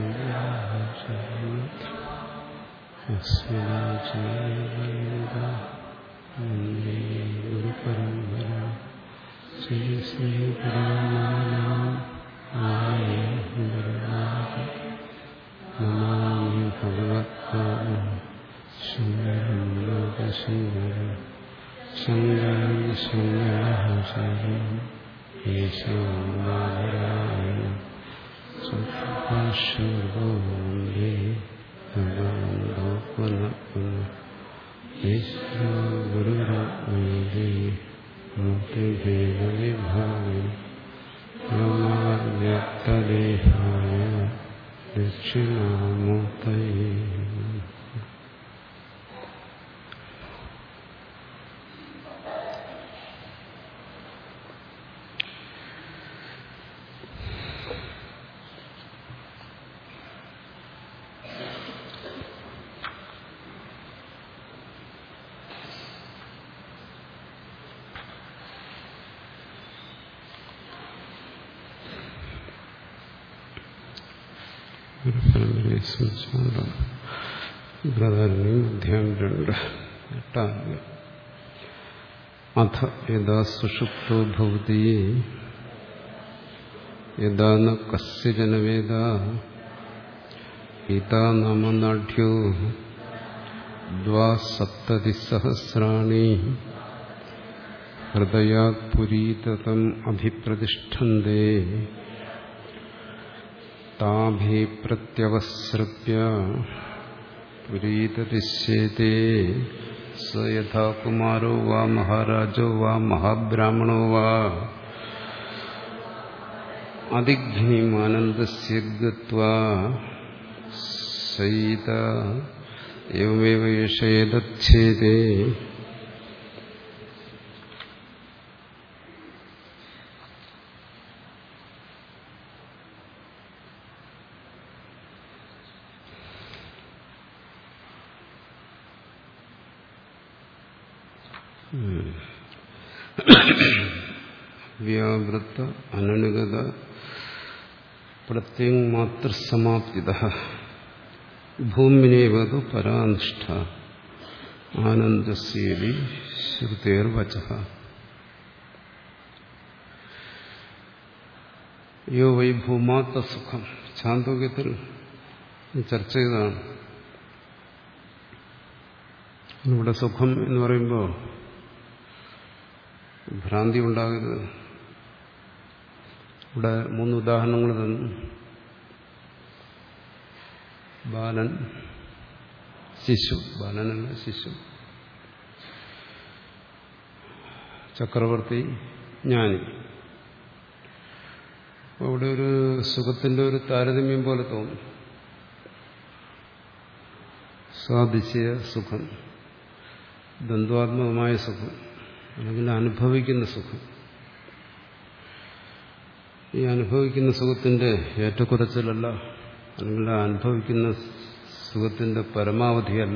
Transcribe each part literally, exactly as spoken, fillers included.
ഗുരുപരമ്പര ശ്രീ ശ്രീ നമാമി ഭഗവത്പാദ ശങ്കരം ലോകശങ്കരം ശങ്കരം ശങ്കരാചാര്യം ഈശോനാരായണ സുഭാഷോന്ദേ ഭഗവന്തോ പുനഃ പുനഃ ഈശ്വര ഗുരുരത്നേതി മൂർത്തിഭേദവിഭാഗം വ്യോമവ്യക്തദേഹായ ദക്ഷിണാമൂർത്തയേ. അധ്യായം രണ്ട് എട്ടാം അഥ യഥാ സുഷുപ്തോ ഭവതി യഥാ ന കസ്യചന വേദ ഗീതാ നാമ നാഢ്യോ ദ്വാസപ്തതിസഹസ്രാണി ഹൃദയാത് പുരീതതം അഭിപ്രതിഷ്ഠന്തെ താഭി പ്രത്യവസൃപ്യ പുരീതതിശ്യേതേ സ യഥാ കുമാരോ വാ മഹാരാജോ വാ മഹാബ്രാഹ്മണോ വാ അതിഘ്നിമാനന്ദസ്യ ഗത്വാ സൈത ഏവമേവ യേഷ ഏതച്ഛേദേ വ്യാവൃത്ത അനനുഗത പ്രത്യങ്മാത്രസമാപ്തിതഃ ഭൂമിനേവതു പരാനിഷ്ഠ ആനന്ദസ്യേതി ശ്രുതേർവചഃ. യോ വൈ ഭൂമാത്മസുഖം ഛാന്തോക്യത്തിൽ ചർച്ച ചെയ്തതാണ്. ഇവിടെ സുഖം എന്ന് പറയുമ്പോൾ ഭ്രാന്തി ഉണ്ടാകരുത്. ഇവിടെ മൂന്ന് ഉദാഹരണങ്ങൾ തന്നു. ബാലൻ, ശിശു, ബാലനല്ല ശിശു, ചക്രവർത്തി, ജ്ഞാനി. അവിടെ ഒരു സുഖത്തിന്റെ ഒരു താരതമ്യം പോലെ തോന്നും. സാധിച്ച സുഖം, ദ്വന്ദ്വാത്മകമായ സുഖം, അല്ലെങ്കിൽ അനുഭവിക്കുന്ന സുഖം. ഈ അനുഭവിക്കുന്ന സുഖത്തിന്റെ ഏറ്റക്കുറച്ചിലല്ല, അല്ലെങ്കിൽ അനുഭവിക്കുന്ന സുഖത്തിന്റെ പരമാവധിയല്ല.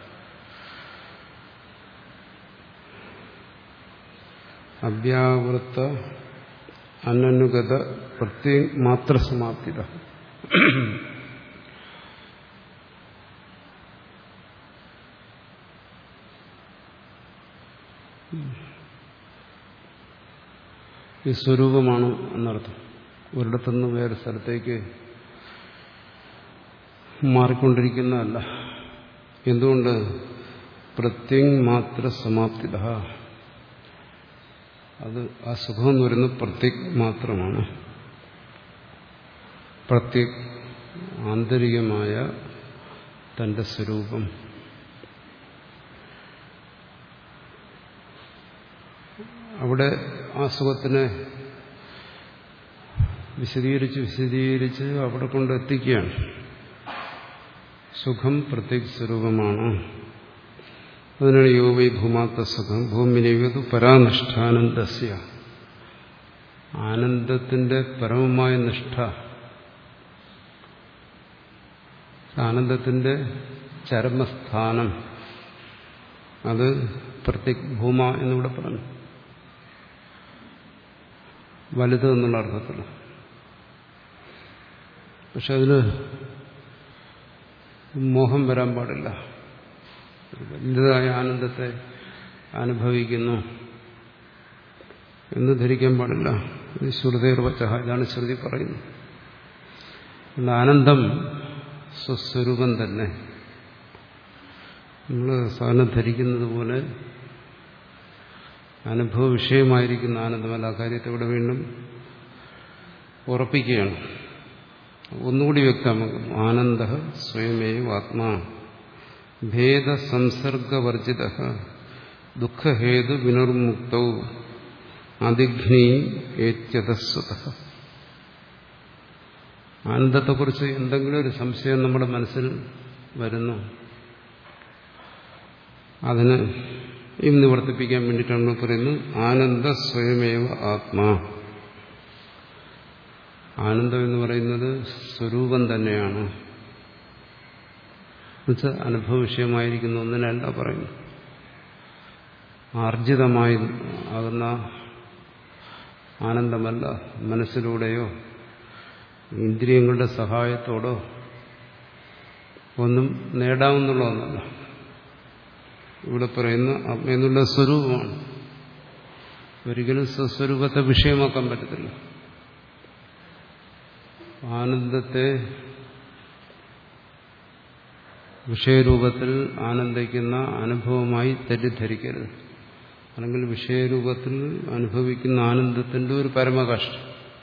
അവ്യാവൃത്ത അനനുഗത പ്രത്യേക മാത്രസമാപ്തിത. ഈ സ്വരൂപമാണ് എന്നർത്ഥം. ഒരിടത്തുനിന്ന് വേറെ സ്ഥലത്തേക്ക് മാറിക്കൊണ്ടിരിക്കുന്നതല്ല. എന്തുകൊണ്ട്? പ്രത്യങ് മാത്ര സമാപ്തിത. അത് ആ സുഖം എന്ന് പറയുന്നത് പ്രത്യക് മാത്രമാണ്. പ്രത്യക് ആന്തരികമായ തന്റെ സ്വരൂപം. അവിടെ ആ സുഖത്തിനെ വിശദീകരിച്ച് വിശദീകരിച്ച് അവിടെ കൊണ്ടെത്തിക്കുകയാണ്. സുഖം പ്രത്യക് സ്വരൂപമാണ്. അതിനാണ് യോ വൈ ഭൂമാത്ത സുഖം ഭൂമിനേവതു പരാനിഷ്ഠാനന്ദസ്യ. ആനന്ദത്തിന്റെ പരമമായ നിഷ്ഠ, ആനന്ദത്തിന്റെ ചരമസ്ഥാനം, അത് പ്രത്യക് ഭൂമ എന്നിവിടെ പറഞ്ഞു. വലുത് എന്നുള്ള അർത്ഥത്തിൽ. പക്ഷെ അതിന് മോഹം വരാൻ പാടില്ല. വലുതായ ആനന്ദത്തെ അനുഭവിക്കുന്നു എന്ന് ധരിക്കാൻ പാടില്ല. ഇത് ശ്രുതേർവച, ഇതാണ് ശ്രുതി പറയുന്നത്. ആനന്ദം സ്വസ്വരൂപം തന്നെ. നമ്മൾ സാധാരണ ധരിക്കുന്നത് പോലെ അനുഭവ വിഷയമായിരിക്കുന്ന ആനന്ദമല്ല. ആ കാര്യത്തെ ഇവിടെ വീണ്ടും ഉറപ്പിക്കുകയാണ്, ഒന്നുകൂടി വ്യക്തമാക്കുന്നു. ആനന്ദ സ്വയമേവ ആത്മാ ഭേദസംസർഗവർജിത ദുഃഖഹേതു വിനിർമുക്തൗ അതിഘ്നീ ഏത്യതസ്വത. ആനന്ദത്തെക്കുറിച്ച് എന്തെങ്കിലും ഒരു സംശയം നമ്മുടെ മനസ്സിൽ വരുന്നു, അതിന് ഈ നിവർത്തിപ്പിക്കാൻ വേണ്ടിയിട്ടാണ് നമ്മൾ പറയുന്നത് ആനന്ദ സ്വയമേവ ആത്മാ. ആനന്ദം എന്ന് പറയുന്നത് സ്വരൂപം തന്നെയാണ്. എന്നുവെച്ചാൽ അനുഭവ വിഷയമായിരിക്കുന്ന ഒന്നിനല്ല പറയുന്നു. ആർജിതമായി ആകുന്ന ആനന്ദമല്ല, മനസ്സിലൂടെയോ ഇന്ദ്രിയങ്ങളുടെ സഹായത്തോടോ ഒന്നും നേടാവുന്നുള്ള ഒന്നല്ല. ഇവിടെ പറയുന്ന ആത്മയെന്നുള്ള സ്വരൂപമാണ്. ഒരിക്കലും സ്വസ്വരൂപത്തെ വിഷയമാക്കാൻ പറ്റത്തില്ല. ആനന്ദത്തെ വിഷയരൂപത്തിൽ ആനന്ദിക്കുന്ന അനുഭവമായി തെറ്റിദ്ധരിക്കരുത്. അല്ലെങ്കിൽ വിഷയരൂപത്തിൽ അനുഭവിക്കുന്ന ആനന്ദത്തിന്റെ ഒരു പരമകഷ്ടം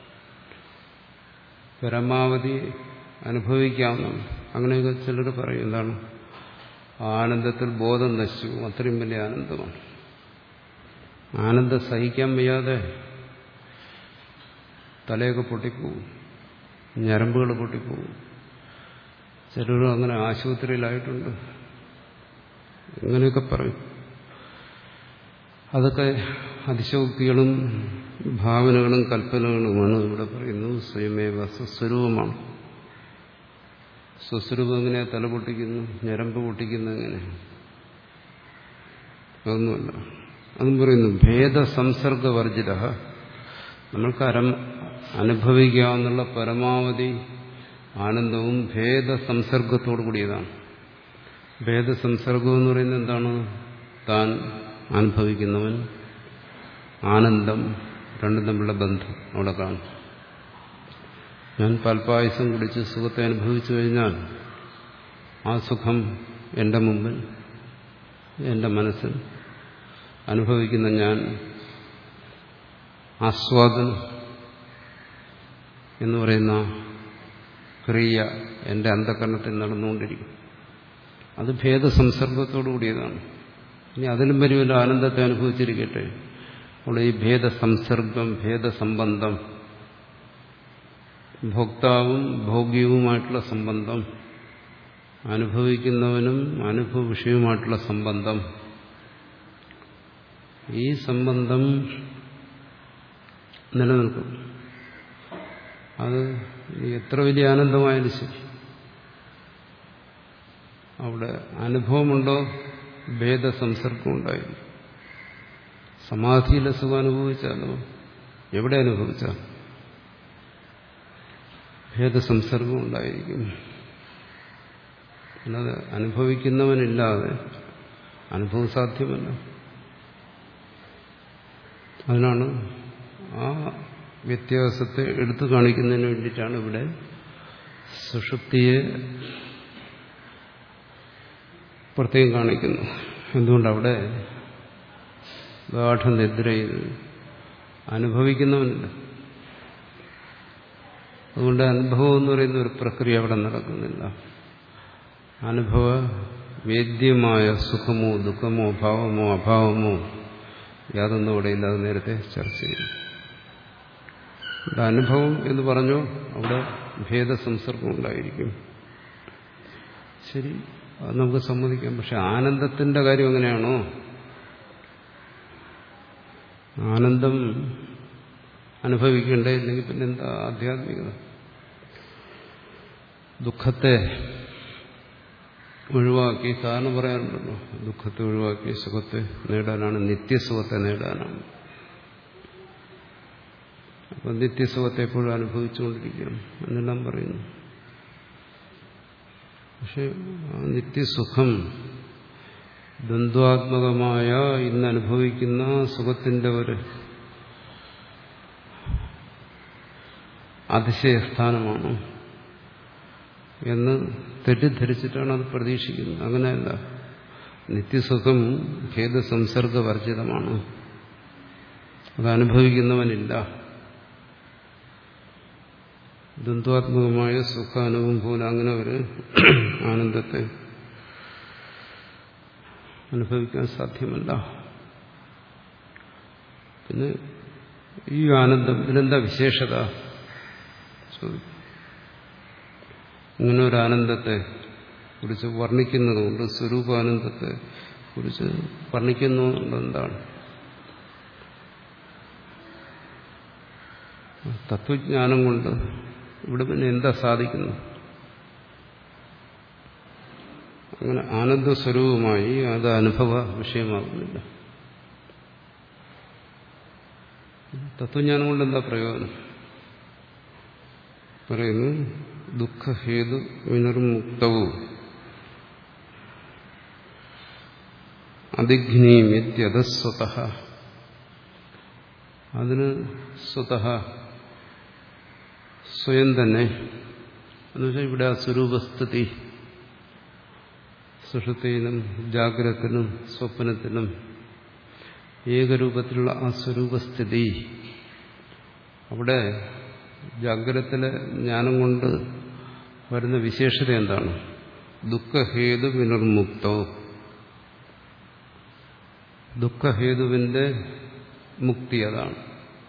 പരമാവധി അനുഭവിക്കാവുന്നതാണ്. അങ്ങനെയൊക്കെ ചിലർ പറയും, എന്താണ് ആനന്ദത്തിൽ ബോധം നശിച്ചു, അത്രയും വലിയ ആനന്ദമാണ്. ആനന്ദം സഹിക്കാൻ വയ്യാതെ തലയൊക്കെ പൊട്ടിപ്പോവും, ഞരമ്പുകൾ പൊട്ടിപ്പോവും. ചിലരും അങ്ങനെ ആശുപത്രിയിലായിട്ടുണ്ട്. ഇങ്ങനെയൊക്കെ പറയും. അതൊക്കെ അതിശോക്തികളും ഭാവനകളും കൽപ്പനകളുമാണ്. ഇവിടെ പറയുന്നത് സ്വയമേവ സ്വസ്വരൂപമാണ്. സ്വസ്വരൂപം എങ്ങനെ തല പൊട്ടിക്കുന്നു, ഞരമ്പ് പൊട്ടിക്കുന്നു, എങ്ങനെ? അതൊന്നുമല്ല. അതും പറയുന്നു ഭേദസംസർഗവർജിത. നമ്മൾക്ക് അരം അനുഭവിക്കാവുന്ന പരമാവധി ആനന്ദവും ഭേദസംസർഗത്തോടു കൂടിയതാണ്. ഭേദസംസർഗം എന്ന് പറയുന്നത് എന്താണ്? താൻ അനുഭവിക്കുന്നവൻ, ആനന്ദം, രണ്ടും തമ്മിലുള്ള ബന്ധം അവിടെ കാണും. ഞാൻ പാൽപ്പായസം കുടിച്ച് സുഖത്തെ അനുഭവിച്ചു കഴിഞ്ഞാൽ ആ സുഖം എൻ്റെ മുമ്പിൽ, എൻ്റെ മനസ്സിൽ അനുഭവിക്കുന്ന ഞാൻ ആസ്വാദനം എന്ന് പറയുന്ന ക്രിയ എൻ്റെ അന്ധകരണത്തിൽ നടന്നുകൊണ്ടിരിക്കും. അത് ഭേദസംസർഗത്തോടു കൂടിയതാണ്. ഇനി അതിലും വലിയ ആനന്ദത്തെ അനുഭവിച്ചിരിക്കട്ടെ. അവിടെ ഈ ഭേദസംസർഗം, ഭേദസംബന്ധം, ഭോക്താവും ഭോഗ്യവുമായിട്ടുള്ള സംബന്ധം, അനുഭവിക്കുന്നവനും അനുഭവ വിഷയവുമായിട്ടുള്ള സംബന്ധം, ഈ സംബന്ധം നിലനിൽക്കും. അത് എത്ര വലിയ ആനന്ദമായാലും ശരി, അവിടെ അനുഭവമുണ്ടോ, ഭേദസംസർഗം ഉണ്ടായിരുന്നു. സമാധിയിലെ സുഖം അനുഭവിച്ചാലോ, എവിടെ അനുഭവിച്ചാൽ ഭേദസംസർഗം ഉണ്ടായിരിക്കും. അല്ലാതെ അനുഭവിക്കുന്നവനില്ലാതെ അനുഭവം സാധ്യമല്ല. അതിനാണ് ആ വ്യത്യാസത്തെ എടുത്തു കാണിക്കുന്നതിന് വേണ്ടിയിട്ടാണ് ഇവിടെ സുഷുപ്തിയെ പ്രത്യേകം കാണിക്കുന്നത്. എന്തുകൊണ്ടവിടെ ഗാഠനിദ്രയിൽ അനുഭവിക്കുന്നവനില്ല. അതുകൊണ്ട് അനുഭവം എന്ന് പറയുന്ന ഒരു പ്രക്രിയ അവിടെ നടക്കുന്നില്ല. അനുഭവ വേദ്യമായ സുഖമോ ദുഃഖമോ ഭാവമോ അഭാവമോ യാതൊന്നും അവിടെ ഇല്ല. അത് നേരത്തെ ചർച്ച ചെയ്തു. ഇവിടെ അനുഭവം എന്ന് പറഞ്ഞു, അവിടെ ഭേദസംസർഗം ഉണ്ടായിരിക്കും. ശരി, അത് നമുക്ക് സമ്മതിക്കാം. പക്ഷെ ആനന്ദത്തിന്റെ കാര്യം എങ്ങനെയാണോ, ആനന്ദം അനുഭവിക്കേണ്ടേ, ഇല്ലെങ്കിൽ പിന്നെ എന്താ ആധ്യാത്മികത? ദുഃഖത്തെ ഒഴിവാക്കി, കാരണം പറയാറുണ്ടല്ലോ, ദുഃഖത്തെ ഒഴിവാക്കി സുഖത്തെ നേടാനാണ്, നിത്യസുഖത്തെ നേടാനാണ്. അപ്പം നിത്യസുഖത്തെ എപ്പോഴും അനുഭവിച്ചുകൊണ്ടിരിക്കണം എന്നെല്ലാം പറയുന്നു. പക്ഷെ ആ നിത്യസുഖം ദ്വന്ദ്വാത്മകമായ ഇന്ന് അനുഭവിക്കുന്ന സുഖത്തിന്റെ ഒരു അതിശയസ്ഥാനമാണ് എന്ന് തെറ്റിദ്ധരിച്ചിട്ടാണ് അത് പ്രതീക്ഷിക്കുന്നത്. അങ്ങനെയല്ല. നിത്യസുഖം ഭേദസംസർഗവർജിതമാണ്. അത് അനുഭവിക്കുന്നവനില്ല. ദ്വന്ദ്വാത്മകമായ സുഖാനുഭവം പോലെ അങ്ങനെ ഒരു ആനന്ദത്തെ അനുഭവിക്കാൻ സാധ്യമല്ല. പിന്നെ ഈ ആനന്ദം ഇതിനെന്താ വിശേഷത? ഇങ്ങനെ ഒരു ആനന്ദത്തെ കുറിച്ച് വർണ്ണിക്കുന്നതുകൊണ്ട്, സ്വരൂപാനന്ദത്തെ കുറിച്ച് വർണ്ണിക്കുന്നുണ്ട്. എന്താണ് തത്വജ്ഞാനം കൊണ്ട് ഇവിടെ പിന്നെ എന്താ സാധിക്കുന്നു? അങ്ങനെ ആനന്ദസ്വരൂപമായി അത് അനുഭവ വിഷയമാകുന്നില്ല. തത്വജ്ഞാനം കൊണ്ട് എന്താ പ്രയോജനം? പറയുന്നു, ദുഃഖഹേതു വിനിർമുക്തവും അതിഘ്നീമിത്യതസ്വതഃ. അതിന് സ്വതഃ സ്വയം തന്നെ എന്നുവെച്ചാൽ ഇവിടെ ആ സ്വരൂപസ്ഥിതി സുഷുപ്തിയിലും ജാഗ്രതത്തിലും സ്വപ്നത്തിലും ഏകരൂപത്തിലുള്ള ആ സ്വരൂപസ്ഥിതി, അവിടെ ജാഗ്രതത്തിലെ ജ്ഞാനം കൊണ്ട് വരുന്ന വിശേഷത എന്താണ്? ദുഃഖഹേതു വിനിർമുക്തോ, ദുഃഖഹേതുവിന്റെ മുക്തി. അതാണ്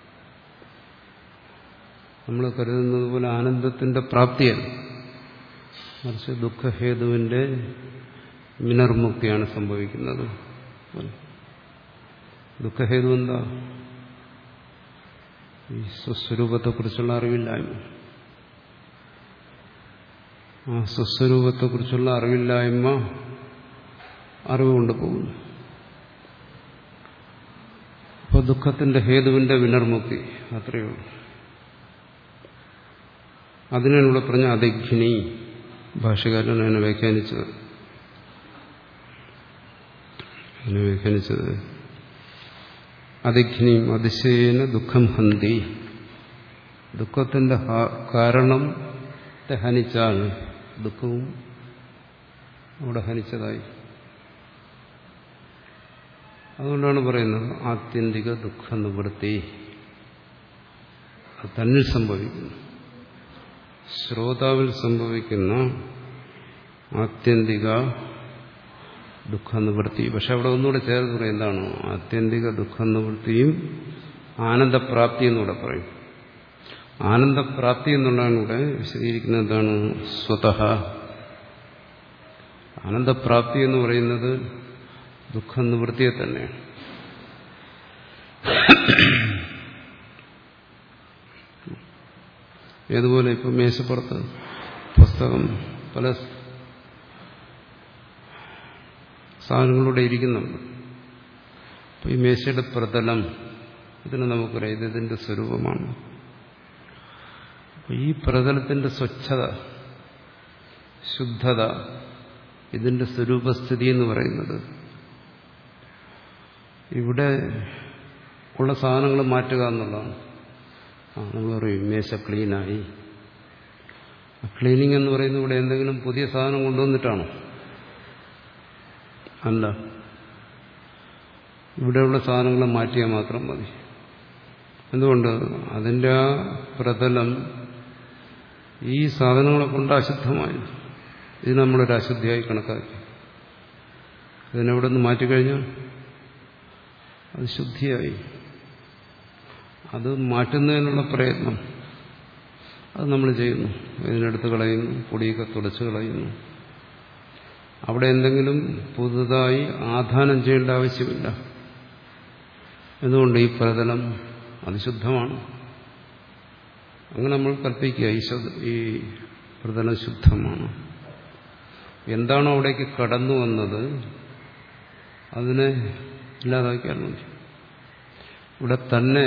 നമ്മൾ കരുതുന്നത് പോലെ ആനന്ദത്തിന്റെ പ്രാപ്തിയല്ല, മറിച്ച് ദുഃഖഹേതുവിന്റെ വിനിർമുക്തിയാണ് സംഭവിക്കുന്നത്. ദുഃഖഹേതു എന്താ? ഈ സ്വസ്വരൂപത്തെക്കുറിച്ചുള്ള അറിവില്ലായ്മ. ആ സ്വസ്വരൂപത്തെക്കുറിച്ചുള്ള അറിവില്ലായ്മ അറിവ് കൊണ്ടുപോകുന്നു. അപ്പോൾ ദുഃഖത്തിന്റെ ഹേതുവിന്റെ വിനിർമുക്തി അത്രയേ ഉള്ളൂ. അതിനാണ് ഇവിടെ പറഞ്ഞ അതിഘ്നി. ഭാഷകാരൻ അതിനെ വ്യാഖ്യാനിച്ചത് അതിനെ വ്യാഖ്യാനിച്ചത് അതിഘ്നിയും അതിശയേന ദുഃഖം ഹന്തി. ദുഃഖത്തിന്റെ കാരണത്തെ ഹനിച്ചാൽ ദുഃഖവും അവിടെ ഹനിച്ചതായി. അതുകൊണ്ടാണ് പറയുന്നത് ആത്യന്തിക ദുഃഖ നിവൃത്തി. അത് തന്നിൽ സംഭവിക്കുന്നു, ശ്രോതാവിൽ സംഭവിക്കുന്ന ആത്യന്തിക ദുഃഖ നിവൃത്തി. പക്ഷെ അവിടെ ഒന്നുകൂടെ ചേർത്ത് പറയും, എന്താണ് ആത്യന്തിക ദുഃഖ നിവൃത്തിയും ആനന്ദപ്രാപ്തി എന്നൂടെ പറയും. ആനന്ദപ്രാപ്തി എന്നുള്ളതാണ് ഇവിടെ വിശദീകരിക്കുന്നത്. എന്താണ്? സ്വതഃ. ആനന്ദപ്രാപ്തി എന്ന് പറയുന്നത് ദുഃഖ നിവൃത്തിയെ തന്നെയാണ്. ഏതുപോലെ ഇപ്പം മേശപ്പുറത്ത് പുസ്തകം പല സാധനങ്ങളുടെ ഇരിക്കുന്നുണ്ട്. അപ്പം ഈ മേശയുടെ പ്രതലം ഇതിന് നമുക്കറിയാം, ഇത് ഇതിന്റെ സ്വരൂപമാണ്. ഈ പ്രതലത്തിന്റെ സ്വച്ഛത, ശുദ്ധത, ഇതിന്റെ സ്വരൂപസ്ഥിതി എന്ന് പറയുന്നത് ഇവിടെ ഉള്ള സാധനങ്ങൾ മാറ്റുക എന്നുള്ളതാണ്. ആ നമ്മൾ പറയും മേശ ക്ലീനായി. ക്ലീനിങ് എന്ന് പറയുന്നത് ഇവിടെ എന്തെങ്കിലും പുതിയ സാധനം കൊണ്ടുവന്നിട്ടാണോ? അല്ല, ഇവിടെയുള്ള സാധനങ്ങൾ മാറ്റിയാൽ മാത്രം മതി. എന്തുകൊണ്ട്? അതിൻ്റെ ആ പ്രതലം ഈ സാധനങ്ങളെ കൊണ്ട് അശുദ്ധമായി. ഇത് നമ്മളൊരു അശുദ്ധിയായി കണക്കാക്കി. ഇതിനെവിടെ നിന്ന് മാറ്റിക്കഴിഞ്ഞാൽ അത് ശുദ്ധിയായി. അത് മാറ്റുന്നതിനുള്ള പ്രയത്നം അത് നമ്മൾ ചെയ്യുന്നു. ഇതിനെടുത്ത് കളയുന്നു, പൊടിയൊക്കെ തുടച്ച് കളയുന്നു. അവിടെ എന്തെങ്കിലും പുതുതായി ആധാനം ചെയ്യേണ്ട ആവശ്യമില്ല. എന്തുകൊണ്ട്? ഈ പ്രതലം അത് ശുദ്ധമാണ്. അങ്ങനെ നമ്മൾ കൽപ്പിക്കുക ഈ പ്രതലം ശുദ്ധമാണ്. എന്താണോ അവിടേക്ക് കടന്നു വന്നത് അതിനെ ഇല്ലാതാക്കിയാൽ മതി. ഇവിടെ തന്നെ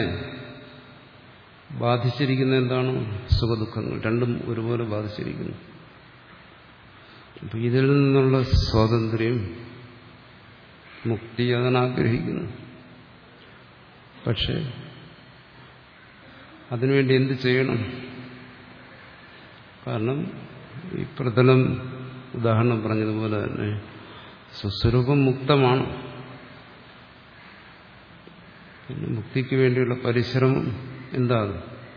ബാധിച്ചിരിക്കുന്ന എന്താണ്? സുഖദുഃഖങ്ങൾ രണ്ടും ഒരുപോലെ ബാധിച്ചിരിക്കുന്നു. അപ്പൊ ഇതിൽ നിന്നുള്ള സ്വാതന്ത്ര്യം, മുക്തി, അതാണ് ആഗ്രഹിക്കുന്നു. പക്ഷെ അതിനുവേണ്ടി എന്ത് ചെയ്യണം? കാരണം ഈ പ്രതലം ഉദാഹരണം പറഞ്ഞതുപോലെ തന്നെ സ്വസ്വരൂപം മുക്തമാണ്. പിന്നെ മുക്തിക്ക് വേണ്ടിയുള്ള പരിശ്രമം എന്താണ്?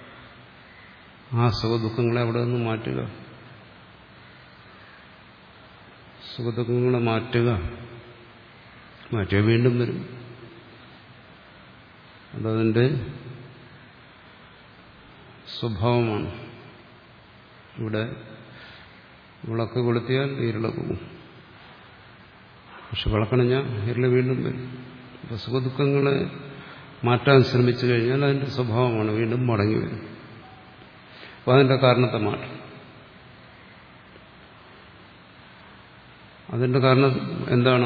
ആ സുഖദുഃഖങ്ങളെ അവിടെ നിന്ന് മാറ്റുക, സുഖദുഃഖങ്ങളെ മാറ്റുക. മാറ്റിയ വീണ്ടും വരും. അതതിൻ്റെ സ്വഭാവമാണ്. ഇവിടെ വിളക്ക് കൊളുത്തിയാൽ ഇരുള പോകും, പക്ഷെ വിളക്കണഞ്ഞാൽ ഇരുള വീണ്ടും വരും. അപ്പോൾ സുഖദുഃഖങ്ങളെ മാറ്റാൻ ശ്രമിച്ചു കഴിഞ്ഞാൽ അതിൻ്റെ സ്വഭാവമാണ്, വീണ്ടും മടങ്ങി വരും. അപ്പോൾ അതിൻ്റെ കാരണത്തെ മാറ്റും. അതിൻ്റെ കാരണം എന്താണ്?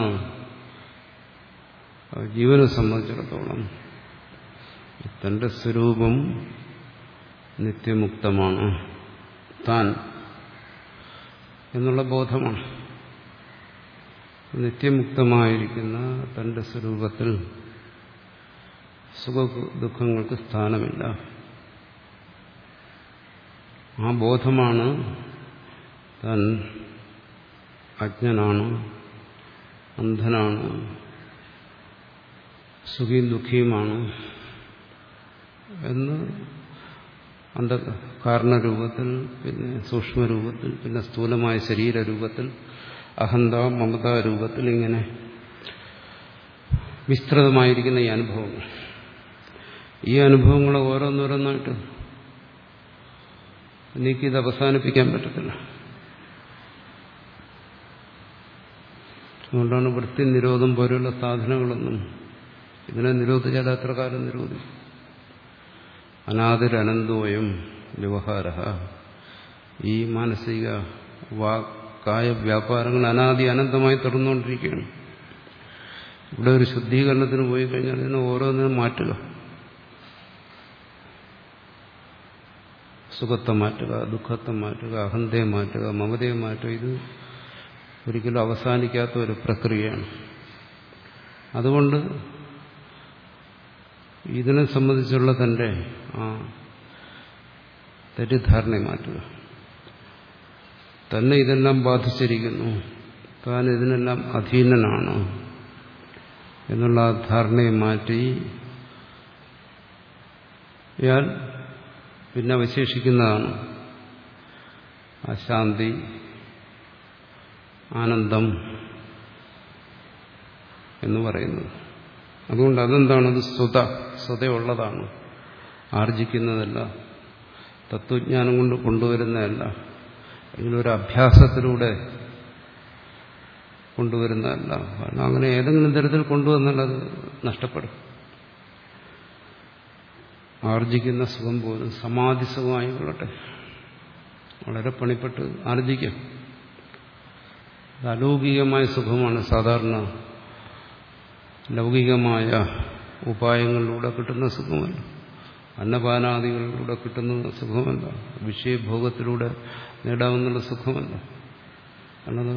ജീവനെ സംബന്ധിച്ചിടത്തോളം തന്റെ സ്വരൂപം നിത്യമുക്തമാണ് താൻ എന്നുള്ള ബോധമാണ്. നിത്യമുക്തമായിരിക്കുന്ന തന്റെ സ്വരൂപത്തിൽ സുഖ ദുഃഖങ്ങൾക്ക് സ്ഥാനമില്ല. ആ ബോധമാണ് താൻ അജ്ഞനാണ്, അന്ധനാണ്, സുഖിയും ദുഃഖിയുമാണ് എന്ന് അന്ധ കാരണരൂപത്തിൽ, പിന്നെ സൂക്ഷ്മരൂപത്തിൽ, പിന്നെ സ്ഥൂലമായ ശരീരരൂപത്തിൽ, അഹന്ത മമത രൂപത്തിൽ ഇങ്ങനെ വിസ്തൃതമായിരിക്കുന്ന ഈ അനുഭവങ്ങൾ, ഈ അനുഭവങ്ങൾ ഓരോന്നോരോന്നായിട്ട് എനിക്കിത് അവസാനിപ്പിക്കാൻ പറ്റത്തില്ല. അതുകൊണ്ടാണ് വൃത്തി നിരോധം പോലെയുള്ള സാധനങ്ങളൊന്നും ഇതിനെ നിരോധിച്ചാൽ എത്ര കാലം നിരോധിക്കും? അനാദിരനന്തോയം വ്യവഹാര. ഈ മാനസിക വാക്കായ വ്യാപാരങ്ങൾ അനാദി അനന്തമായി തുടർന്നുകൊണ്ടിരിക്കുകയാണ്. ഇവിടെ ഒരു ശുദ്ധീകരണത്തിന് പോയി കഴിഞ്ഞാൽ ഇതിനെ ഓരോന്നിനും മാറ്റുക, സുഖത്തെ മാറ്റുക, ദുഃഖത്തെ മാറ്റുക, അഹന്തയെ മാറ്റുക, മമതയെ മാറ്റുക. ഇത് ഒരിക്കലും അവസാനിക്കാത്ത ഒരു പ്രക്രിയയാണ്. അതുകൊണ്ട് ഇതിനെ സംബന്ധിച്ചുള്ള തന്റെ ആ തെറ്റിദ്ധാരണയെ മാറ്റുക. തന്നെ ഇതെല്ലാം ബാധിച്ചിരിക്കുന്നു, താൻ ഇതിനെല്ലാം അധീനനാണ് എന്നുള്ള ധാരണയെ മാറ്റി യാൽ പിന്നെ അവശേഷിക്കുന്നതാണ് ആ ശാന്തി, ആനന്ദം എന്ന് പറയുന്നത്. അതുകൊണ്ട് അതെന്താണ്? അത് സ്വത സ്വതയുള്ളതാണ്, ആർജിക്കുന്നതല്ല, തത്വജ്ഞാനം കൊണ്ട് കൊണ്ടുവരുന്നതല്ല, ഇതിലൊരു അഭ്യാസത്തിലൂടെ കൊണ്ടുവരുന്നതല്ല. കാരണം അങ്ങനെ ഏതെങ്കിലും തരത്തിൽ കൊണ്ടുവന്നാൽ അത് നഷ്ടപ്പെടും. ആർജിക്കുന്ന സുഖം പോലും സമാധി സുഖമായി കൊള്ളട്ടെ, വളരെ പണിപ്പെട്ട് ആർജിക്കാം. അലൗകികമായ സുഖമാണ്. സാധാരണ ലൗകികമായ ഉപായങ്ങളിലൂടെ കിട്ടുന്ന സുഖമല്ല, അന്നപാനാദികളിലൂടെ കിട്ടുന്ന സുഖമല്ല, വിഷയഭോഗത്തിലൂടെ നേടാവുന്ന സുഖമല്ല. കാരണം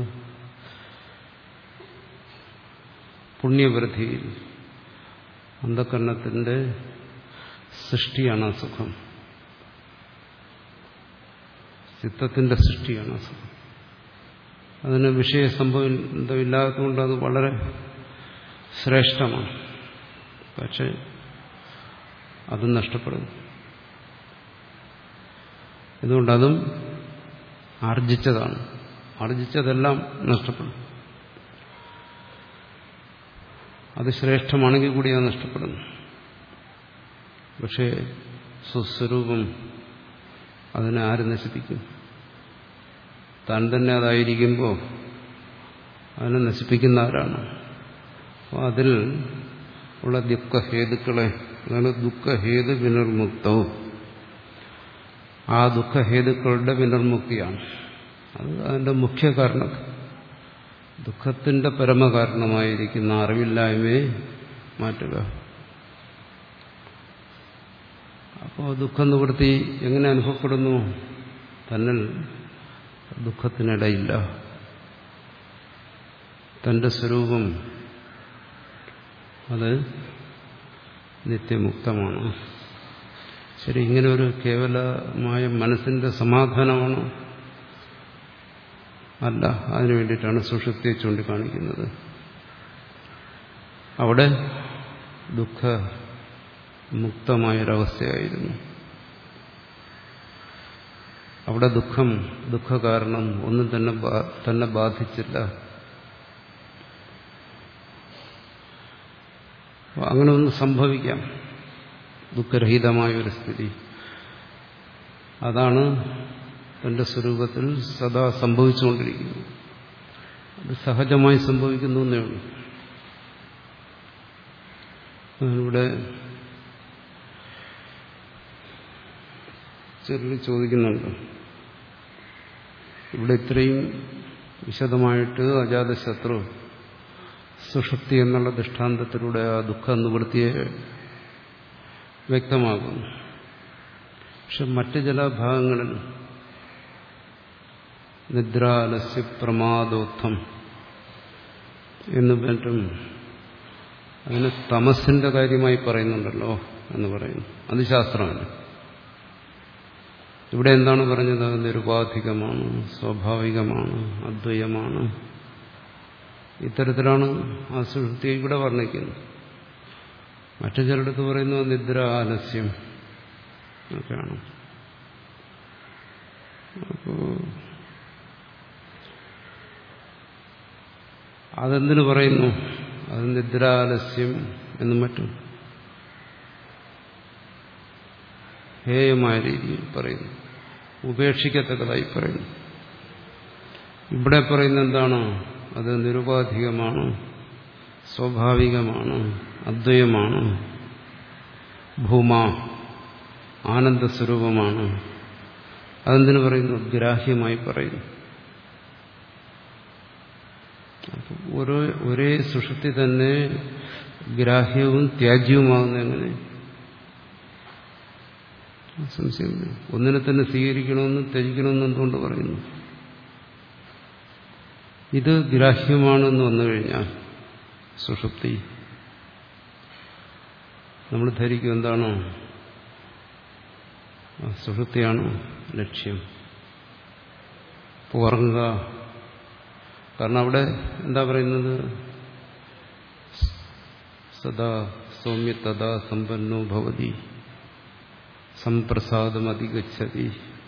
പുണ്യവൃദ്ധിയിൽ അന്ധകരണത്തിന്റെ സൃഷ്ടിയാണ് ആ സുഖം, ചിത്തത്തിന്റെ സൃഷ്ടിയാണ് ആ സുഖം. അതിന് വിഷയസംബന്ധമില്ലാത്തതുകൊണ്ട് അത് വളരെ ശ്രേഷ്ഠമാണ്. പക്ഷെ അതും നഷ്ടപ്പെടും. എന്തുകൊണ്ടതും ആർജിച്ചതാണ്. ആർജിച്ചതെല്ലാം നഷ്ടപ്പെടും. അത് ശ്രേഷ്ഠമാണെങ്കിൽ കൂടി അത് നഷ്ടപ്പെടുന്നു. പക്ഷേ സ്വസ്വരൂപം അതിനെ ആര് നശിപ്പിക്കും? താൻ തന്നെ അതായിരിക്കുമ്പോൾ അതിനെ നശിപ്പിക്കുന്ന ആരാണ്? അപ്പോൾ അതിൽ ഉള്ള ദുഃഖഹേതുക്കളെ, അതാണ് ദുഃഖഹേതു വിനിർമുക്തവും, ആ ദുഃഖഹേതുക്കളുടെ വിനിർമുക്തിയാണ്. അത് അതിൻ്റെ മുഖ്യ കാരണം. ദുഃഖത്തിന്റെ പരമകാരണമായിരിക്കുന്ന അറിവില്ലായ്മയെ മാറ്റുക. അപ്പോൾ ദുഃഖനിവൃത്തി എങ്ങനെ അനുഭവപ്പെടുന്നു? തന്നിൽ ദുഃഖത്തിനിടയില്ല, തന്റെ സ്വരൂപം അത് നിത്യമുക്തമാണ്. ശരി, ഇങ്ങനെ ഒരു കേവലമായ മനസ്സിന്റെ സമാധാനമാണോ? അല്ല. അതിനു വേണ്ടിയിട്ടാണ് സുഷുപ്തിയെ ചൂണ്ടിക്കാണിക്കുന്നത്. അവിടെ ദുഃഖമുക്തമായൊരവസ്ഥയായിരുന്നു. അവിടെ ദുഃഖം, ദുഃഖകാരണം ഒന്നും തന്നെ തന്നെ ബാധിച്ചില്ല. അങ്ങനെ ഒന്ന് സംഭവിക്കാം, ദുഃഖരഹിതമായൊരു സ്ഥിതി. അതാണ് തന്റെ സ്വരൂപത്തിൽ സദാ സംഭവിച്ചുകൊണ്ടിരിക്കുന്നത്. അത് സഹജമായി സംഭവിക്കുന്നു എന്നേ ഉള്ളൂ. ഇവിടെ ചെറിയ ചോദിക്കുന്നുണ്ട്, ഇവിടെ ഇത്രയും വിശദമായിട്ട് അജാതശത്രു സുഷുപ്തി എന്നുള്ള ദൃഷ്ടാന്തത്തിലൂടെ ആ ദുഃഖ നിവൃത്തിയെ വ്യക്തമാകുന്നു. പക്ഷെ മറ്റ് ചില ഭാഗങ്ങളിൽ നിദ്രാലസ്യ പ്രമാദോത്ഥം എന്ന് പറഞ്ഞിട്ടും അതിന് തമസിന്റെ കാര്യമായി പറയുന്നുണ്ടല്ലോ എന്ന് പറയുന്നു. അത് ശാസ്ത്രമല്ല. ഇവിടെ എന്താണ് പറഞ്ഞത്? നിരുപാധികമാണ്, സ്വാഭാവികമാണ്, അദ്വയമാണ്. ഇത്തരത്തിലാണ് ആ സുഷുപ്തി ഇവിടെ വർണ്ണിക്കുന്നത്. മറ്റു ചിലടത്ത് പറയുന്നത് നിദ്ര, ആലസ്യം ഒക്കെയാണ്. അപ്പോ അതെന്തിനു പറയുന്നു? അത് നിദ്രാലസ്യം എന്നും മറ്റും ഹേയമായ രീതിയിൽ പറയുന്നു, ഉപേക്ഷിക്കത്തക്കതായി പറയുന്നു. ഇവിടെ പറയുന്ന എന്താണ്? അത് നിരുപാധികമാണ്, സ്വാഭാവികമാണ്, അദ്വയമാണ്, ഭൂമ ആനന്ദസ്വരൂപമാണ്. അതെന്തിനു പറയുന്നു? ഗ്രാഹ്യമായി പറയുന്നു. ഓരോ ഒരേ സുഷുപ്തി തന്നെ ഗ്രാഹ്യവും ത്യാജ്യവുമാകുന്ന എങ്ങനെ? സംശയമില്ല. ഒന്നിനെ തന്നെ സ്വീകരിക്കണമെന്നും ത്യജിക്കണമെന്നും എന്തുകൊണ്ട് പറയുന്നു? ഇത് ഗ്രാഹ്യമാണെന്ന് വന്നു കഴിഞ്ഞാൽ സുഷുപ്തി നമ്മൾ ധരിക്കും എന്താണോ സുഷുപ്തിയാണ് ലക്ഷ്യം, ഉറങ്ങുക. കാരണം അവിടെ എന്താ പറയുന്നത്? സദാ സൗമ്യ തഥാ സമ്പന്നോ ഭവതി സംപ്രസാദം അധിഗച്ഛതി.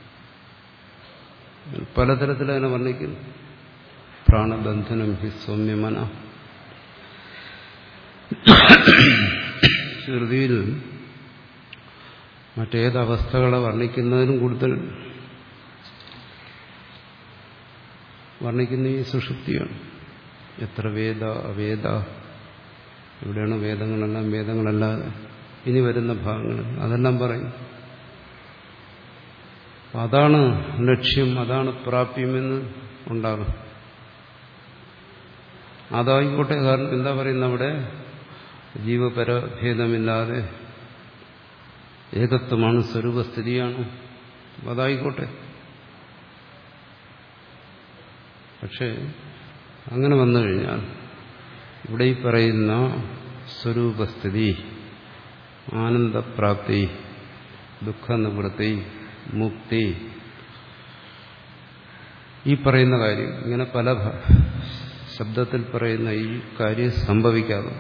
പലതരത്തിൽ അതിനെ വർണ്ണിക്കുന്നു. പ്രാണബന്ധനം ഹി സൗമ്യമന. ശ്രുതിയിൽ മറ്റേതവസ്ഥകളെ വർണ്ണിക്കുന്നതിനും കൂടുതൽ വർണ്ണിക്കുന്ന ഈ സുഷുപ്തിയാണ്. എത്ര വേദ അവേദ, എവിടെയാണ് വേദങ്ങളെല്ലാം വേദങ്ങളല്ലാതെ ഇനി വരുന്ന ഭാഗങ്ങൾ അതെല്ലാം പറയും. അതാണ് ലക്ഷ്യം, അതാണ് പ്രാപ്യമെന്ന് ഉണ്ടാകും. അതായിക്കോട്ടെ. കാരണം എന്താ പറയുന്നത്? അവിടെ ജീവപരഭേദമില്ലാതെ ഏകത്വമാണ്, സ്വരൂപസ്ഥിതിയാണ്. അതായിക്കോട്ടെ. പക്ഷെ അങ്ങനെ വന്നു കഴിഞ്ഞാൽ ഇവിടെ ഈ പറയുന്ന സ്വരൂപസ്ഥിതി, ആനന്ദപ്രാപ്തി, ദുഃഖനിവൃത്തി, മുക്തി, ഈ പറയുന്ന കാര്യം ഇങ്ങനെ പല ശബ്ദത്തിൽ പറയുന്ന ഈ കാര്യം സംഭവിക്കാതെ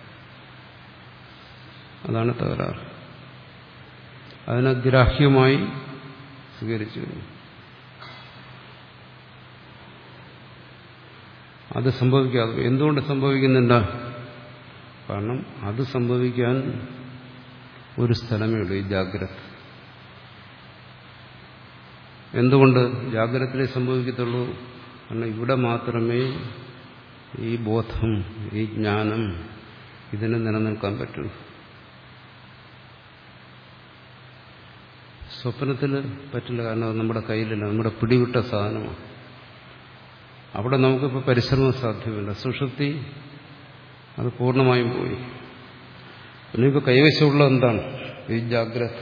അതാണ് തകരാറ്. അതിനെ ഗ്രാഹ്യമായി സ്വീകരിച്ചു. അത് സംഭവിക്കാതെ എന്തുകൊണ്ട് സംഭവിക്കുന്നില്ല? കാരണം അത് സംഭവിക്കാൻ ഒരു സ്ഥലമേ ഉള്ളൂ, ഈ ജാഗ്രത. എന്തുകൊണ്ട് ജാഗ്രതയിലേ സംഭവിക്കത്തുള്ളൂ? കാരണം ഇവിടെ മാത്രമേ ഈ ബോധം, ഈ ജ്ഞാനം ഇതിന് നിലനിൽക്കാൻ പറ്റൂ. സ്വപ്നത്തിൽ പറ്റില്ല. കാരണം അത് നമ്മുടെ കയ്യിലല്ല, നമ്മുടെ പിടിവിട്ട സാധനമാണ്. അവിടെ നമുക്കിപ്പോൾ പരിശ്രമം സാധ്യമല്ല. സുഷുപ്തി അത് പൂർണ്ണമായും പോയി. പിന്നെ ഇപ്പോൾ കൈവശമുള്ള എന്താണ്? ഈ ജാഗ്രത.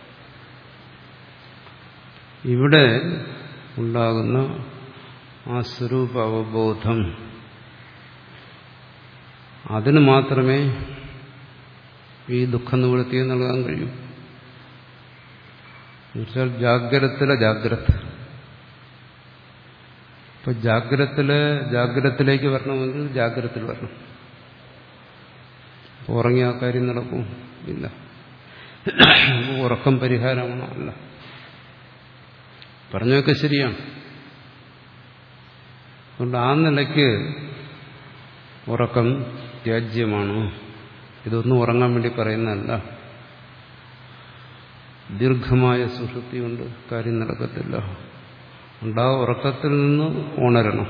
ഇവിടെ ഉണ്ടാകുന്ന ആ സ്വരൂപ അവബോധം അതിന് മാത്രമേ ഈ ദുഃഖനിവൃത്തിയെ നൽകാൻ കഴിയൂ. എന്നുവെച്ചാൽ ജാഗ്രതത്തിലെ ജാഗ്രത. ഇപ്പൊ ജാഗ്രതത്തില് ജാഗ്രതത്തിലേക്ക് വരണമെങ്കിൽ ജാഗ്രതത്തിൽ വരണം. അപ്പോൾ ഉറങ്ങിയ ആ കാര്യം നടക്കും ഇല്ല. ഉറക്കം പരിഹാരമാണോ? അല്ല. പറഞ്ഞതൊക്കെ ശരിയാണ്. അതുകൊണ്ട് ആ നിലയ്ക്ക് ഉറക്കം ത്യാജ്യമാണോ? ഇതൊന്നും ഉറങ്ങാൻ വേണ്ടി പറയുന്നതല്ല. ദീർഘമായ സുഷുപ്തി കൊണ്ട് കാര്യം നടക്കത്തില്ല. ഉണ്ടാ ഉറക്കത്തിൽ നിന്ന് ഉണരണം.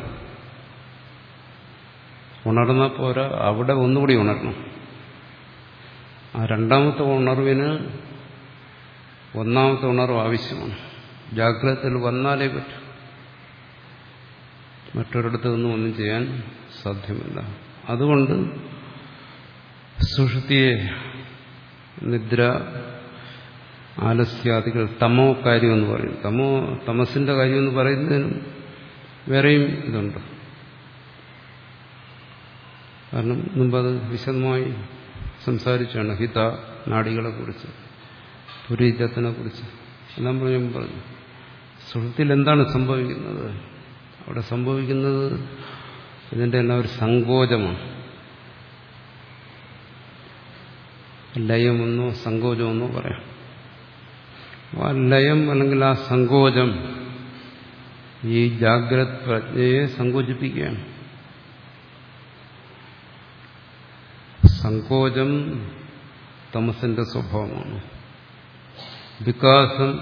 ഉണർന്ന പോരാ, അവിടെ ഒന്നുകൂടി ഉണരണം. ആ രണ്ടാമത്തെ ഉണർവിന് ഒന്നാമത്തെ ഉണർവ് ആവശ്യമാണ്. ജാഗ്രതത്തിൽ വന്നാലേ പറ്റൂ. മറ്റൊരിടത്തു നിന്നും ഒന്നും ചെയ്യാൻ സാധ്യമല്ല. അതുകൊണ്ട് സുഷുപ്തിയെ നിദ്ര, ആലസ്യാദികൾ തമോ കാര്യമെന്ന് പറയും. തമോ തമസിന്റെ കാര്യമെന്ന് പറയുന്നതിനും വേറെയും ഇതുണ്ട്. കാരണം മുമ്പത് വിശദമായി സംസാരിച്ചാണ് ഹിത നാഡികളെക്കുറിച്ച്, പുരീജത്തിനെ കുറിച്ച് എല്ലാം പറഞ്ഞു പറഞ്ഞു. സുഷുപ്തിയിൽ എന്താണ് സംഭവിക്കുന്നത്? അവിടെ സംഭവിക്കുന്നത് ഇതിൻ്റെ എല്ലാം ഒരു സങ്കോചമാണ്. ലയമെന്നോ സങ്കോചമെന്നോ പറയാം. ആ ലയം അല്ലെങ്കിൽ ആ സങ്കോചം ഈ ജാഗ്രത് പ്രജ്ഞയെ സങ്കോചിപ്പിക്കുകയാണ്. സങ്കോചം തമസിന്റെ സ്വഭാവമാണ്. വികാസം,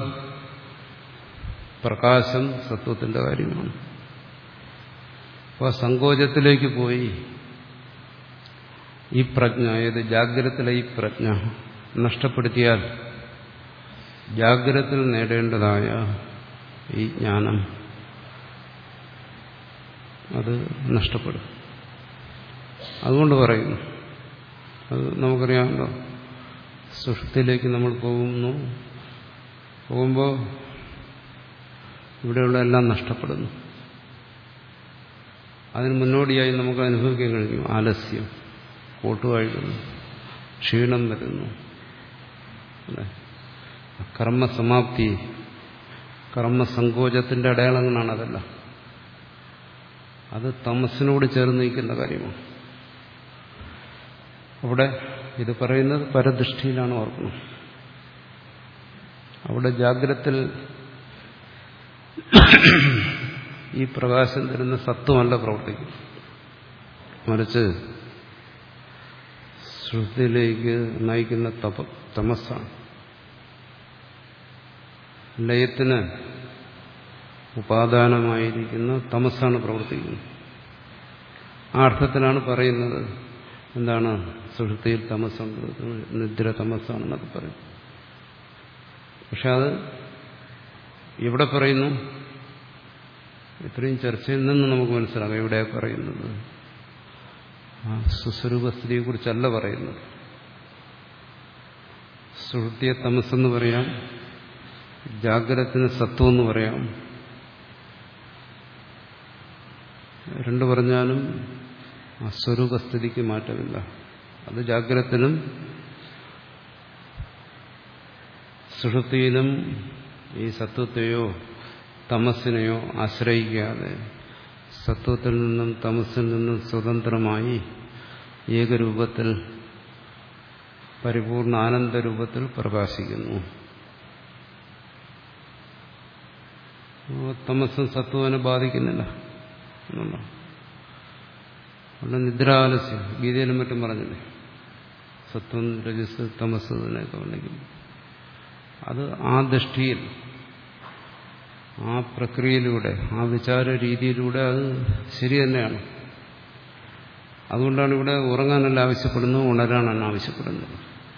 പ്രകാശം സത്വത്തിന്റെ കാര്യമാണ്. അപ്പോൾ സങ്കോചത്തിലേക്ക് പോയി ഈ പ്രജ്ഞ, ഏത് ജാഗ്രതത്തിലെ ഈ പ്രജ്ഞ നഷ്ടപ്പെടുത്തിയാൽ ജാഗ്രതത്തിൽ നേടേണ്ടതായ ഈ ജ്ഞാനം അത് നഷ്ടപ്പെടും. അതുകൊണ്ട് പറയുന്നു, അത് നമുക്കറിയാമല്ലോ, സുഷുപ്തിയിലേക്ക് നമ്മൾ പോകുന്നു. പോകുമ്പോൾ ഇവിടെയുള്ള എല്ലാം നഷ്ടപ്പെടുന്നു. അതിന് മുന്നോടിയായി നമുക്ക് അനുഭവിക്കാൻ കഴിയും ആലസ്യം, കോട്ടുവാഴുന്നു, ക്ഷീണം വരുന്നു, കർമ്മസമാപ്തി, കർമ്മസങ്കോചത്തിന്റെ അടയാളങ്ങളാണ് അതെല്ലാം. അത് തമസിനോട് ചേർന്ന് നിൽക്കുന്ന കാര്യമാണ്. അവിടെ ഇത് പറയുന്നത് പരദൃഷ്ടിയിലാണ് ഓർക്കണം. അവിടെ ജാഗ്രതത്തിൽ ഈ പ്രകാശം തരുന്ന സത്വമല്ല പ്രവർത്തിക്കും, മറിച്ച് ശ്രുതിയിലേക്ക് നയിക്കുന്ന തപ തമസ്സാണ്. ലയത്തിന് ഉപാദാനമായിരിക്കുന്ന തമസ്സാണ് പ്രവർത്തിക്കുന്നത്. ആ അർത്ഥത്തിലാണ് പറയുന്നത് എന്താണ് സുഷുപ്തിയിൽ തമസ്സുണ്ട്, നിദ്ര തമസ്സാണെന്നൊക്കെ പറയും. പക്ഷെ അത് ഇവിടെ പറയുന്നു, ഇത്രയും ചർച്ചയിൽ നിന്ന് നമുക്ക് മനസ്സിലാക്കാം ഇവിടെ പറയുന്നത് ആ സുസ്വരൂപസ്ഥിതിയെ കുറിച്ചല്ല പറയുന്നത്. സുഷുപ്തിയെ തമസ്സെന്ന് പറയാം, ജാഗ്രതത്തിന് സത്വമെന്ന് പറയാം. രണ്ടു പറഞ്ഞാലും ആ സ്വരൂപസ്ഥിതിക്ക് മാറ്റമില്ല. അത് ജാഗ്രതത്തിനും സുഷുപ്തിയിലും ഈ സത്വത്തെയോ തമസ്സിനെയോ ആശ്രയിക്കാതെ സത്വത്തിൽ നിന്നും തമസ്സിൽ നിന്നും സ്വതന്ത്രമായി ഏകരൂപത്തിൽ പരിപൂർണ ആനന്ദരൂപത്തിൽ പ്രകാശിക്കുന്നു. തമസ്സും സത്വനെ ബാധിക്കുന്നില്ല എന്നുള്ള നിദ്രാലസ്യം ഗീതയിലും മറ്റും പറഞ്ഞില്ലേ, സത്വം രജസ് തമസ് ഇതിനെയൊക്കെ ഉണ്ടെങ്കിൽ അത് ആ ദൃഷ്ടിയിൽ, ആ പ്രക്രിയയിലൂടെ, ആ വിചാര രീതിയിലൂടെ അത് ശരി തന്നെയാണ്. അതുകൊണ്ടാണ് ഇവിടെ ഉറങ്ങാനല്ല ആവശ്യപ്പെടുന്നത്, ഉണരാനാണ് ആവശ്യപ്പെടുന്നത്.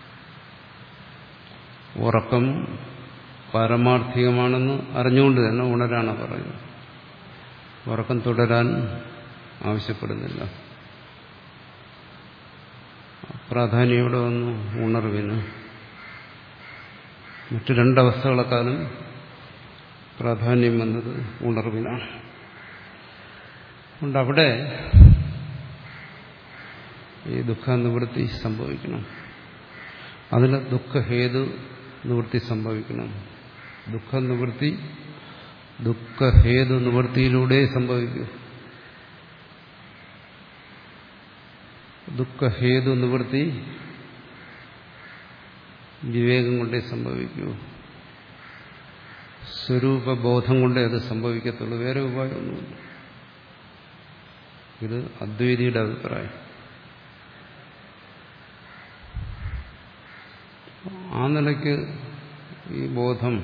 ഉറക്കം പാരമാർത്ഥികമാണെന്ന് അറിഞ്ഞുകൊണ്ട് തന്നെ ഉണരാനാണ് പറയുന്നത്. ഉറക്കം തുടരാൻ ആവശ്യപ്പെടുന്നില്ല. പ്രാധാന്യം ഇവിടെ വന്നു ഉണർവിന്. മറ്റു രണ്ടവസ്ഥകളെക്കാളും പ്രാധാന്യം വന്നത് ഉണർവിനാണ്. അതുകൊണ്ട് അവിടെ ഈ ദുഃഖ നിവൃത്തി സംഭവിക്കണം. അതിന് ദുഃഖഹേതു നിവൃത്തി സംഭവിക്കണം. ദുഃഖ നിവൃത്തി ദുഃഖഹേതു നിവൃത്തിയിലൂടെ സംഭവിക്കൂ. ദുഃഖഹേതു നിവൃത്തി വിവേകം കൊണ്ടേ സംഭവിക്കൂ. സ്വരൂപബോധം കൊണ്ടേ അത് സംഭവിക്കത്തുള്ളൂ. വേറെ ഉപായമൊന്നുമില്ല. ഇത് അദ്വൈതിയുടെ അഭിപ്രായം. ആ നിലയ്ക്ക് ഈ ബോധം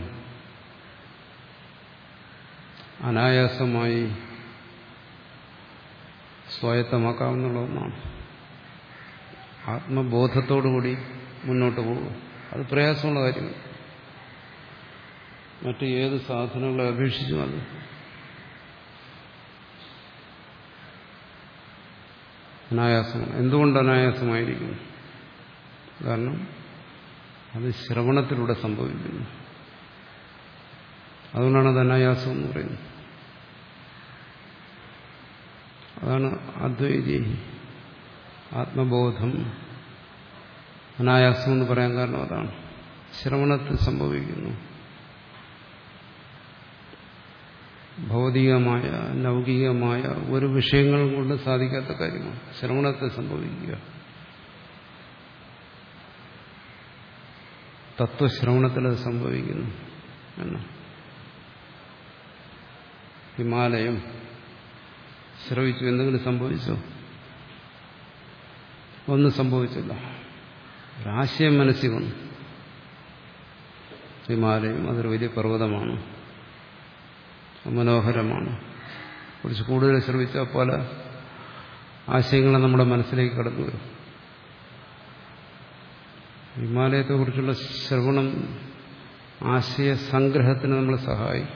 അനായാസമായി സ്വായത്തമാക്കാവുന്ന ഒന്നാണ്. ആത്മബോധത്തോടുകൂടി മുന്നോട്ട് പോകും. അത് പ്രയാസമുള്ള കാര്യമാണ്. മറ്റ് ഏത് സാധനങ്ങളെ അപേക്ഷിച്ചും അത് അനായാസമാണ്. എന്തുകൊണ്ട് അനായാസമായിരിക്കും? കാരണം അത് ശ്രവണത്തിലൂടെ സംഭവിക്കുന്നു. അതുകൊണ്ടാണ് അത് അനായാസം എന്ന് പറയുന്നത്. അതാണ് അദ്വൈതി ആത്മബോധം അനായാസം എന്ന് പറയാൻ കാരണം അതാണ്. ശ്രവണത്തിൽ സംഭവിക്കുന്നു. ഭൗതികമായ ലൗകികമായ ഒരു വിഷയങ്ങളും കൊണ്ട് സാധിക്കാത്ത കാര്യമാണ് ശ്രവണത്തിൽ സംഭവിക്കുക. തത്വശ്രവണത്തിൽ അത് സംഭവിക്കുന്നു എന്ന്. ഹിമാലയം ശ്രവിച്ചു, എന്തെങ്കിലും സംഭവിച്ചോ? ഒന്നും സംഭവിച്ചില്ല. ഒരാശയം മനസ്സിൽ വന്നു. ഹിമാലയം അതൊരു വലിയ പർവ്വതമാണ്, മനോഹരമാണ്. കുറച്ച് കൂടുതൽ ശ്രമിച്ചാൽ പല ആശയങ്ങളും നമ്മുടെ മനസ്സിലേക്ക് കടന്നു വരും. ഹിമാലയത്തെക്കുറിച്ചുള്ള ശ്രവണം ആശയസംഗ്രഹത്തിന് നമ്മളെ സഹായിക്കും.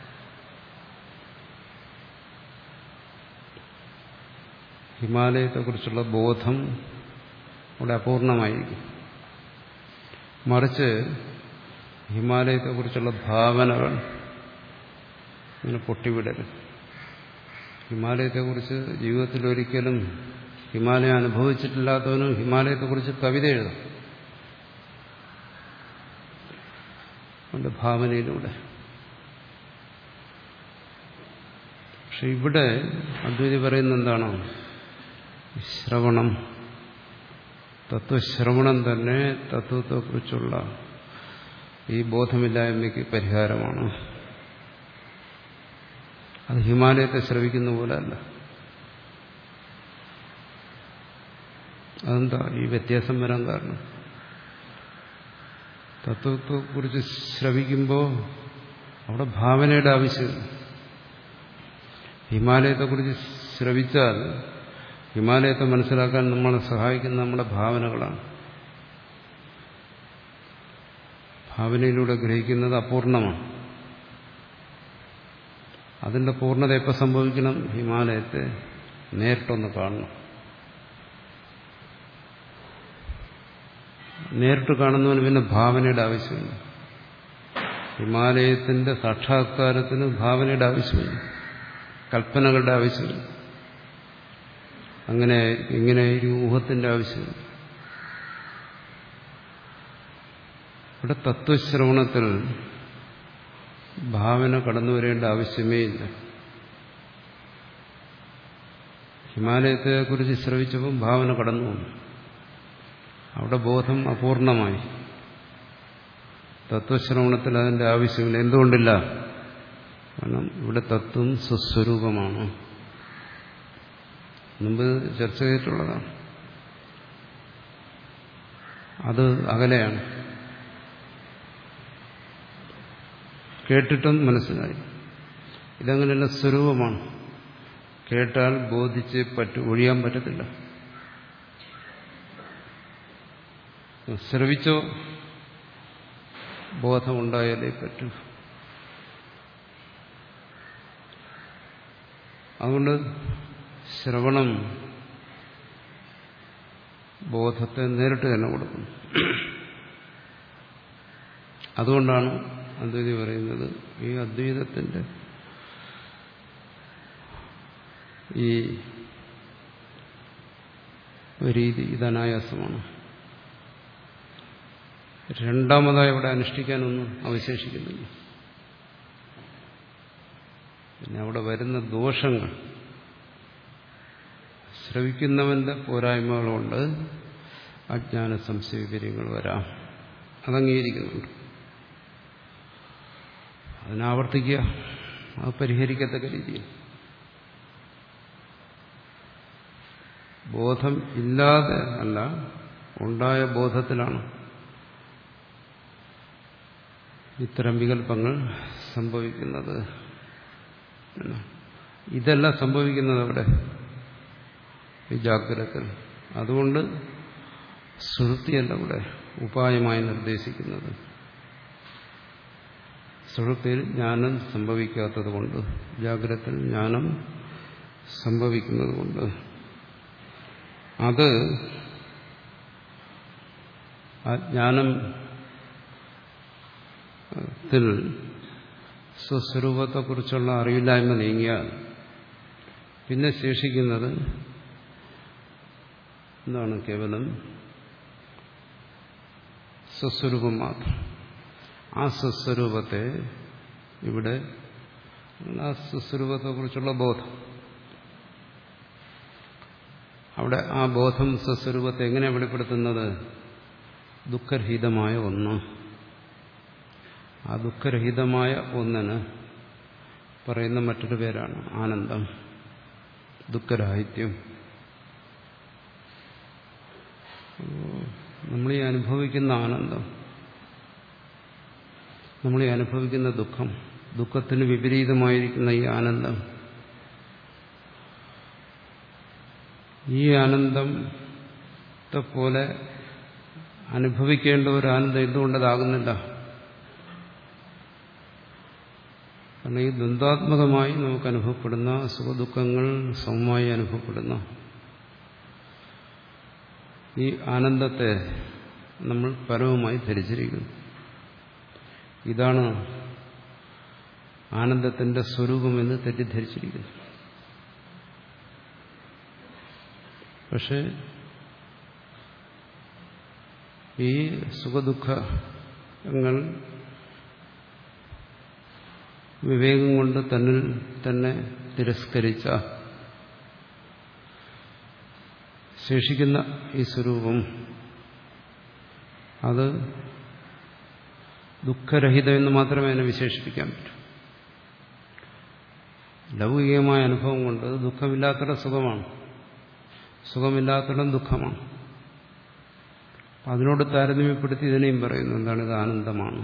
ഹിമാലയത്തെക്കുറിച്ചുള്ള ബോധം അവിടെ അപൂർണമായിരിക്കും. മറിച്ച് ഹിമാലയത്തെക്കുറിച്ചുള്ള ഭാവനകൾ ഇങ്ങനെ പൊട്ടിവിടരും. ഹിമാലയത്തെക്കുറിച്ച് ജീവിതത്തിൽ ഒരിക്കലും ഹിമാലയം അനുഭവിച്ചിട്ടില്ലാത്തവനും ഹിമാലയത്തെക്കുറിച്ച് കവിത എഴുതാം. അവന്റെ ഭാവനയിലൂടെ. പക്ഷെ ഇവിടെ അദ്വൈതി പറയുന്നത് എന്താണോ? ശ്രവണം, തത്വശ്രവണം തന്നെ തത്വത്തെക്കുറിച്ചുള്ള ഈ ബോധമില്ലായ്മയ്ക്ക് പരിഹാരമാണ്. അത് ഹിമാലയത്തെ ശ്രവിക്കുന്ന പോലെ അല്ല. അതെന്താ ഈ വ്യത്യാസം വരാൻ കാരണം? തത്വത്തെക്കുറിച്ച് ശ്രവിക്കുമ്പോൾ അവിടെ ഭാവനയുടെ ആവശ്യമില്ല. ഹിമാലയത്തെക്കുറിച്ച് ശ്രവിച്ചാൽ ഹിമാലയത്തെ മനസ്സിലാക്കാൻ നമ്മളെ സഹായിക്കുന്ന നമ്മുടെ ഭാവനകളാണ്. ഭാവനയിലൂടെ ഗ്രഹിക്കുന്നത് അപൂർണമാണ്. അതിന്റെ പൂർണ്ണത എപ്പോൾ സംഭവിക്കണം? ഹിമാലയത്തെ നേരിട്ടൊന്ന് കാണണം. നേരിട്ട് കാണുന്നവന് പിന്നെ ഭാവനയുടെ ആവശ്യമില്ല. ഹിമാലയത്തിന്റെ സാക്ഷാത്കാരത്തിന് ഭാവനയുടെ ആവശ്യമില്ല, കൽപ്പനകളുടെ ആവശ്യമില്ല, അങ്ങനെ ഇങ്ങനെ ഒരു ഊഹത്തിന്റെ ആവശ്യമില്ല. ഇവിടെ തത്വശ്രവണത്തിൽ ഭാവന കടന്നു വരേണ്ട ആവശ്യമേ ഇല്ല. ഹിമാലയത്തെക്കുറിച്ച് ശ്രവിച്ചപ്പോൾ ഭാവന കടന്നു വന്നു. അവിടെ ബോധം അപൂർണമായി. തത്വശ്രവണത്തിൽ അതിന്റെ ആവശ്യമില്ല. എന്തുകൊണ്ടില്ല? കാരണം ഇവിടെ തത്വം സ്വസ്വരൂപമാണ്. മുമ്പ് ചർച്ച ചെയ്തിട്ടുള്ളതാണ്. അത് അകലെയാണ്. കേട്ടിട്ടും മനസ്സിലായി. ഇതങ്ങനെയല്ല, സ്വരൂപമാണ്. കേട്ടാൽ ബോധിച്ച് പറ്റു ഒഴിയാൻ പറ്റത്തില്ല. ശ്രവിച്ചോ ബോധമുണ്ടായാലേ പറ്റൂ. അതുകൊണ്ട് ശ്രവണം ബോധത്തെ നേരിട്ട് തന്നെ കൊടുക്കുന്നു. അതുകൊണ്ടാണ് അദ്വൈതി പറയുന്നത് ഈ അദ്വൈതത്തിന്റെ ഈ രീതി ഇത് അനായാസമാണ്. രണ്ടാമതായി അവിടെ അനുഷ്ഠിക്കാനൊന്നും അവശേഷിക്കുന്നില്ല. പിന്നെ അവിടെ വരുന്ന ദോഷങ്ങൾ ശ്രവിക്കുന്നവന്റെ പോരായ്മകളുണ്ട്, അജ്ഞാന സംശയ വിപര്യങ്ങൾ വരാം, അതംഗീകരിക്കുന്നുണ്ട്. അതിനാവർത്തിക്കുക, അത് പരിഹരിക്കത്തക്ക രീതിയിൽ. ബോധം ഇല്ലാതെ അല്ല, ഉണ്ടായ ബോധത്തിലാണ് ഇത്തരം വികല്പങ്ങൾ സംഭവിക്കുന്നത്. ഇതെല്ലാം സംഭവിക്കുന്നത് അവിടെ ഈ ജാഗ്രതത്തിൽ. അതുകൊണ്ട് സുഷുപ്തിയല്ല ഇവിടെ ഉപായമായി നിർദ്ദേശിക്കുന്നത്. സുഷുപ്തിയിൽ ജ്ഞാനം സംഭവിക്കാത്തത് കൊണ്ട്, ജാഗ്രതത്തിൽ ജ്ഞാനം സംഭവിക്കുന്നത് കൊണ്ട് അത് ആ ജ്ഞാനത്തിൽ സ്വസ്വരൂപത്തെക്കുറിച്ചുള്ള അറിവില്ലായ്മ നീങ്ങിയാൽ പിന്നെ ശേഷിക്കുന്നത് എന്താണ്? കേവലം സ്വസ്വരൂപം മാത്രം. ആ സ്വസ്വരൂപത്തെ ഇവിടെ ആ സ്വസ്വരൂപത്തെക്കുറിച്ചുള്ള ബോധം, അവിടെ ആ ബോധം സ്വസ്വരൂപത്തെ എങ്ങനെ വെളിപ്പെടുത്തുന്നത്? ദുഃഖരഹിതമായ ഒന്ന്. ആ ദുഃഖരഹിതമായ ഒന്നിന് പറയുന്ന മറ്റൊരു പേരാണ് ആനന്ദം, ദുഃഖരാഹിത്യം. നമ്മളീ അനുഭവിക്കുന്ന ആനന്ദം, നമ്മളീ അനുഭവിക്കുന്ന ദുഃഖം, ദുഃഖത്തിന് വിപരീതമായിരിക്കുന്ന ഈ ആനന്ദം, ഈ ആനന്ദത്തെ പോലെ അനുഭവിക്കേണ്ട ഒരു ആനന്ദം എന്തുകൊണ്ടതാകുന്നില്ല? കാരണം ഈ ദ്വന്ദ്വാത്മകമായി നമുക്ക് അനുഭവപ്പെടുന്ന സുഖദുഃഖങ്ങൾ സമമായി അനുഭവപ്പെടുന്ന ഈ ആനന്ദത്തെ നമ്മൾ പരമമായി ധരിച്ചിരിക്കുന്നു. ഇതാണ് ആനന്ദത്തിന്റെ സ്വരൂപമെന്ന് തെറ്റിദ്ധരിച്ചിരിക്കുന്നു. പക്ഷെ ഈ സുഖദുഃഖങ്ങൾ വിവേകം കൊണ്ട് തന്നിൽ തന്നെ തിരസ്കരിച്ച ശേഷിക്കുന്ന ഈ സ്വരൂപം, അത് ദുഃഖരഹിതം എന്ന് മാത്രമേ അതിനെ വിശേഷിപ്പിക്കാൻ പറ്റൂ. ലൗകികമായ അനുഭവം കൊണ്ട് ദുഃഖമില്ലാത്തിടം സുഖമാണ്, സുഖമില്ലാത്തിടം ദുഃഖമാണ്. അതിനോട് താരതമ്യപ്പെടുത്തി ഇതിനെയും പറയുന്നു. എന്താണ്? ഇത് ആനന്ദമാണ്.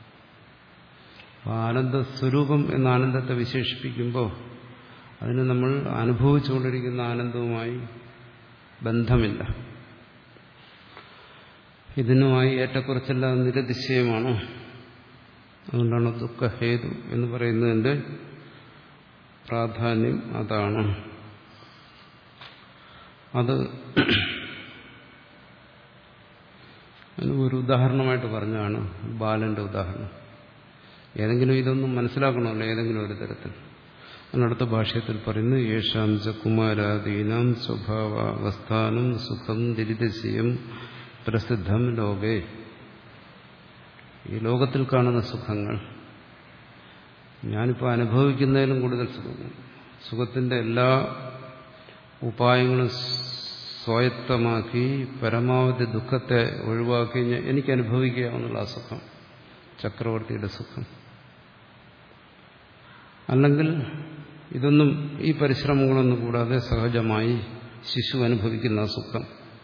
ആനന്ദസ്വരൂപം എന്ന ആനന്ദത്തെ വിശേഷിപ്പിക്കുമ്പോൾ അതിന് നമ്മൾ അനുഭവിച്ചുകൊണ്ടിരിക്കുന്ന ആനന്ദവുമായി ബന്ധമില്ല. ഇതിനുമായി ഏറ്റക്കുറച്ചെല്ലാം നിരതിശയമാണ്. അതുകൊണ്ടാണ് ദുഃഖഹേതു എന്ന് പറയുന്നതിന്റെ പ്രാധാന്യം അതാണ്. അത് ഒരു ഉദാഹരണമായിട്ട് പറഞ്ഞാണ് ബാലന്റെ ഉദാഹരണം. ഏതെങ്കിലും ഇതൊന്നും മനസ്സിലാക്കണമല്ലോ, ഏതെങ്കിലും ഒരു തരത്തിൽ. അതിനടുത്ത ഭാഷ്യത്തിൽ പറയുന്നു, യേശാം ച കുമാരാദീനാം സ്വഭാവാവസ്ഥാനം സുഖം ദിരിദസ്യം പ്രസിദ്ധം ലോകേ. ഈ ലോകത്തിൽ കാണുന്ന സുഖങ്ങൾ, ഞാനിപ്പോൾ അനുഭവിക്കുന്നതിലും കൂടുതൽ സുഖങ്ങൾ, സുഖത്തിന്റെ എല്ലാ ഉപായങ്ങളും സ്വായത്തമാക്കി പരമാവധി ദുഃഖത്തെ ഒഴിവാക്കി എനിക്ക് അനുഭവിക്കാവുന്നുള്ള ആ സുഖം, ചക്രവർത്തിയുടെ സുഖം. അല്ലെങ്കിൽ ഇതൊന്നും, ഈ പരിശ്രമങ്ങളൊന്നും കൂടാതെ സഹജമായി ശിശു അനുഭവിക്കുന്ന സുഖം,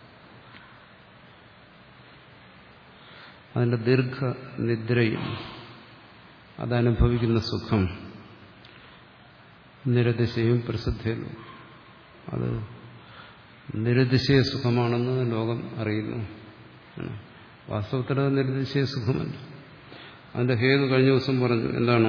അതിന്റെ ദീർഘനിദ്രയും അതനുഭവിക്കുന്ന സുഖം നിരതിശയും പ്രസിദ്ധയിലും, അത് നിരതിശയ സുഖമാണെന്ന് ലോകം അറിയുന്നു. വാസ്തവത്തിൽ അത് നിരതിശയ സുഖമല്ല. അതിന്റെ ഹേതു കഴിഞ്ഞ ദിവസം പറഞ്ഞു. എന്താണ്?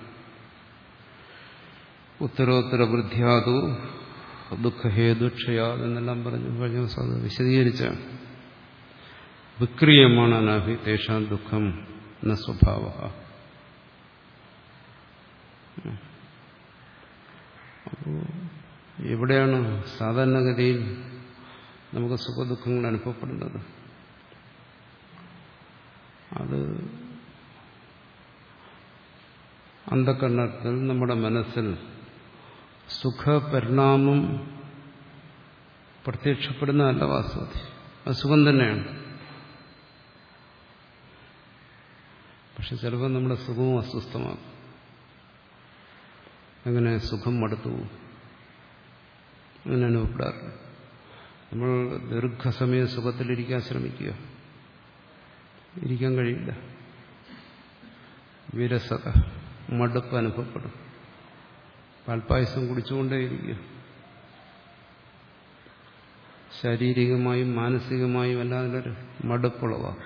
ഉത്തരോത്തര വൃദ്ധ്യാതു ദുഃഖഹേതുക്ഷയാ എന്നെല്ലാം പറഞ്ഞു. കഴിഞ്ഞ ദിവസം അത് വിശദീകരിച്ചാണ്. വിക്രിയമാണ് അനാഭി തേഷാം ദുഃഖം ന സ്വഭാവ. അപ്പോൾ എവിടെയാണ് സാധാരണഗതിയിൽ നമുക്ക് സുഖദുഃഖങ്ങൾ അനുഭവപ്പെടുന്നത്. അത് അന്ധകരണത്തിൽ നമ്മുടെ മനസ്സിൽ സുഖപരിണാമം പ്രത്യക്ഷപ്പെടുന്നതല്ല വാസ്തവത്തിൽ. അത് സുഖം തന്നെയാണ്. പക്ഷെ ചിലപ്പോൾ നമ്മുടെ സുഖവും അസ്വസ്ഥമാകും. അങ്ങനെ സുഖം മടുത്തു പോകും. അങ്ങനെ അനുഭവപ്പെടാറില്ല. നമ്മൾ ദീർഘസമയം സുഖത്തിലിരിക്കാൻ ശ്രമിക്കുക, ഇരിക്കാൻ കഴിയില്ല. വിരസത, മടുപ്പ് അനുഭവപ്പെടും. പാൽപ്പായസം കുടിച്ചുകൊണ്ടേയിരിക്കുക. ശാരീരികമായും മാനസികമായും അല്ലാതൊരു മടുപ്പുളവാകും.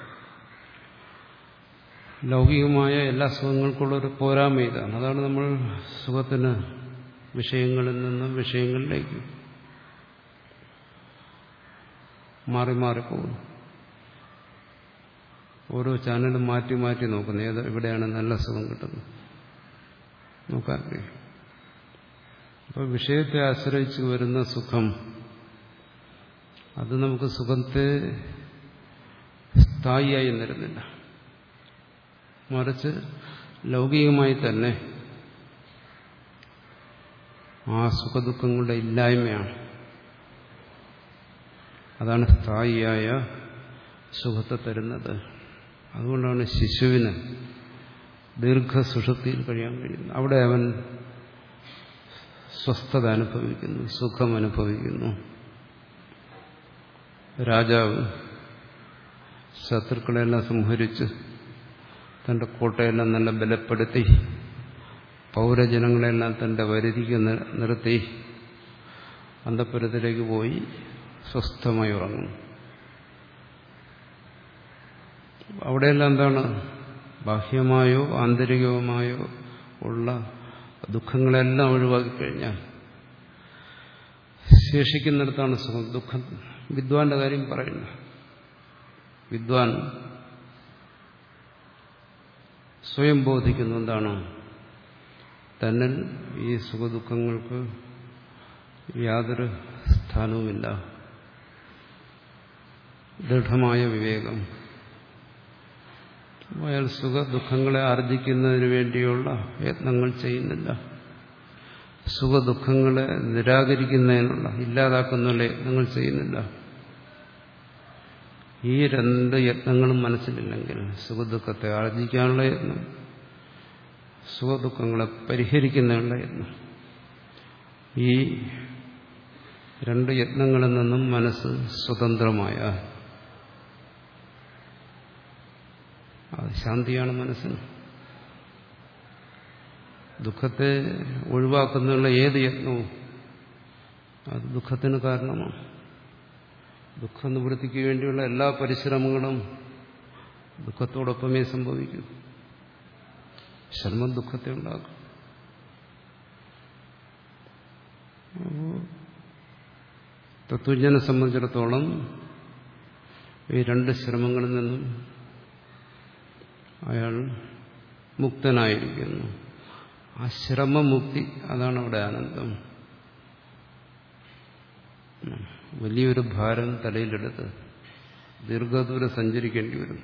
ലൗകികമായ എല്ലാ സുഖങ്ങൾക്കുള്ളൊരു പോരായ്മ ഇതാണ്. അതാണ് നമ്മൾ സുഖത്തിന് വിഷയങ്ങളിൽ നിന്നും വിഷയങ്ങളിലേക്ക് മാറി മാറിപ്പോകുന്നു. ഓരോ ചാനലും മാറ്റി മാറ്റി നോക്കുന്നു, ഏത് എവിടെയാണ് നല്ല സുഖം കിട്ടുന്നത് നോക്കാൻ കഴിയും. അപ്പോൾ വിഷയത്തെ ആശ്രയിച്ച് വരുന്ന സുഖം, അത് നമുക്ക് സുഖത്തെ സ്ഥായിയായി നിരുന്നില്ല. മറിച്ച് ലൗകികമായി തന്നെ ആ സുഖദുഃഖങ്ങളുടെ ഇല്ലായ്മയാണ്. അതാണ് സ്ഥായിയായ സുഖത്തെ തരുന്നത്. അതുകൊണ്ടാണ് ശിശുവിന് ദീർഘസുഷുപ്തിയിൽ കഴിയാൻ കഴിയുന്നത്. അവിടെ അവൻ സ്വസ്ഥത അനുഭവിക്കുന്നു, സുഖം അനുഭവിക്കുന്നു. രാജാവ് ശത്രുക്കളെല്ലാം സംഹരിച്ച് തന്റെ കോട്ടയെല്ലാം നല്ല ബലപ്പെടുത്തി പൗരജനങ്ങളെല്ലാം തന്റെ വരുതിക്ക് നിർത്തി അന്തഃപുരത്തിലേക്ക് പോയി സ്വസ്ഥമായി ഉറങ്ങുന്നു. അവിടെയെല്ലാം എന്താണ്? ബാഹ്യമായോ ആന്തരികമായോ ഉള്ള ദുഃഖങ്ങളെല്ലാം ഒഴിവാക്കിക്കഴിഞ്ഞാൽ ശേഷിക്കുന്നിടത്താണ് സുഖം. ദുഃഖം വിദ്വാന്റെ കാര്യം പറയുന്നു. വിദ്വാൻ സ്വയം ബോധിക്കുന്നു എന്താണ്? തന്നിൽ ഈ സുഖദുഃഖങ്ങൾക്ക് യാതൊരു സ്ഥാനവുമില്ല. ദൃഢമായ വിവേകം. അയാൾ സുഖ ദുഃഖങ്ങളെ ആർജിക്കുന്നതിന് വേണ്ടിയുള്ള യത്നങ്ങൾ ചെയ്യുന്നില്ല. സുഖദുഃഖങ്ങളെ നിരാകരിക്കുന്നതിനുള്ള, ഇല്ലാതാക്കുന്നതിനുള്ള യത്നങ്ങൾ ചെയ്യുന്നില്ല. ഈ രണ്ട് യത്നങ്ങളും മനസ്സിലില്ലെങ്കിൽ, സുഖദുഃഖത്തെ ആർജിക്കാനുള്ള യത്നം, സുഖദുഃഖങ്ങളെ പരിഹരിക്കുന്നതിനുള്ള യത്നം, ഈ രണ്ട് യത്നങ്ങളിൽ നിന്നും മനസ്സ് സ്വതന്ത്രമായ അത് ശാന്തിയാണ് മനസ്സിന്. ദുഃഖത്തെ ഒഴിവാക്കുന്നതിനുള്ള ഏത് യത്നവും അത് ദുഃഖത്തിന് കാരണമാണ്. ദുഃഖ നിവൃത്തിക്ക് വേണ്ടിയുള്ള എല്ലാ പരിശ്രമങ്ങളും ദുഃഖത്തോടൊപ്പമേ സംഭവിക്കൂ. ശ്രമം ദുഃഖത്തെ ഉണ്ടാക്കും. തത്വജ്ഞനെ സംബന്ധിച്ചിടത്തോളം ഈ രണ്ട് ശ്രമങ്ങളിൽ നിന്നും അയാൾ മുക്തനായിരിക്കുന്നു. ആ ശ്രമമുക്തി, അതാണ് അവിടെ ആനന്ദം. വലിയൊരു ഭാരം തലയിലെടുത്ത് ദീർഘദൂരം സഞ്ചരിക്കേണ്ടി വരും.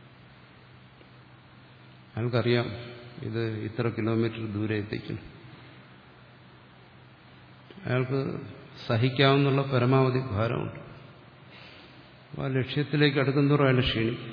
അയാൾക്കറിയാം ഇത് ഇത്ര കിലോമീറ്റർ ദൂരെ എത്തിക്കും. അയാൾക്ക് സഹിക്കാവുന്നുള്ള പരമാവധി ഭാരമുണ്ട്. ആ ലക്ഷ്യത്തിലേക്ക് അടുക്കുന്നതോറും അയാൾ ക്ഷീണിക്കും.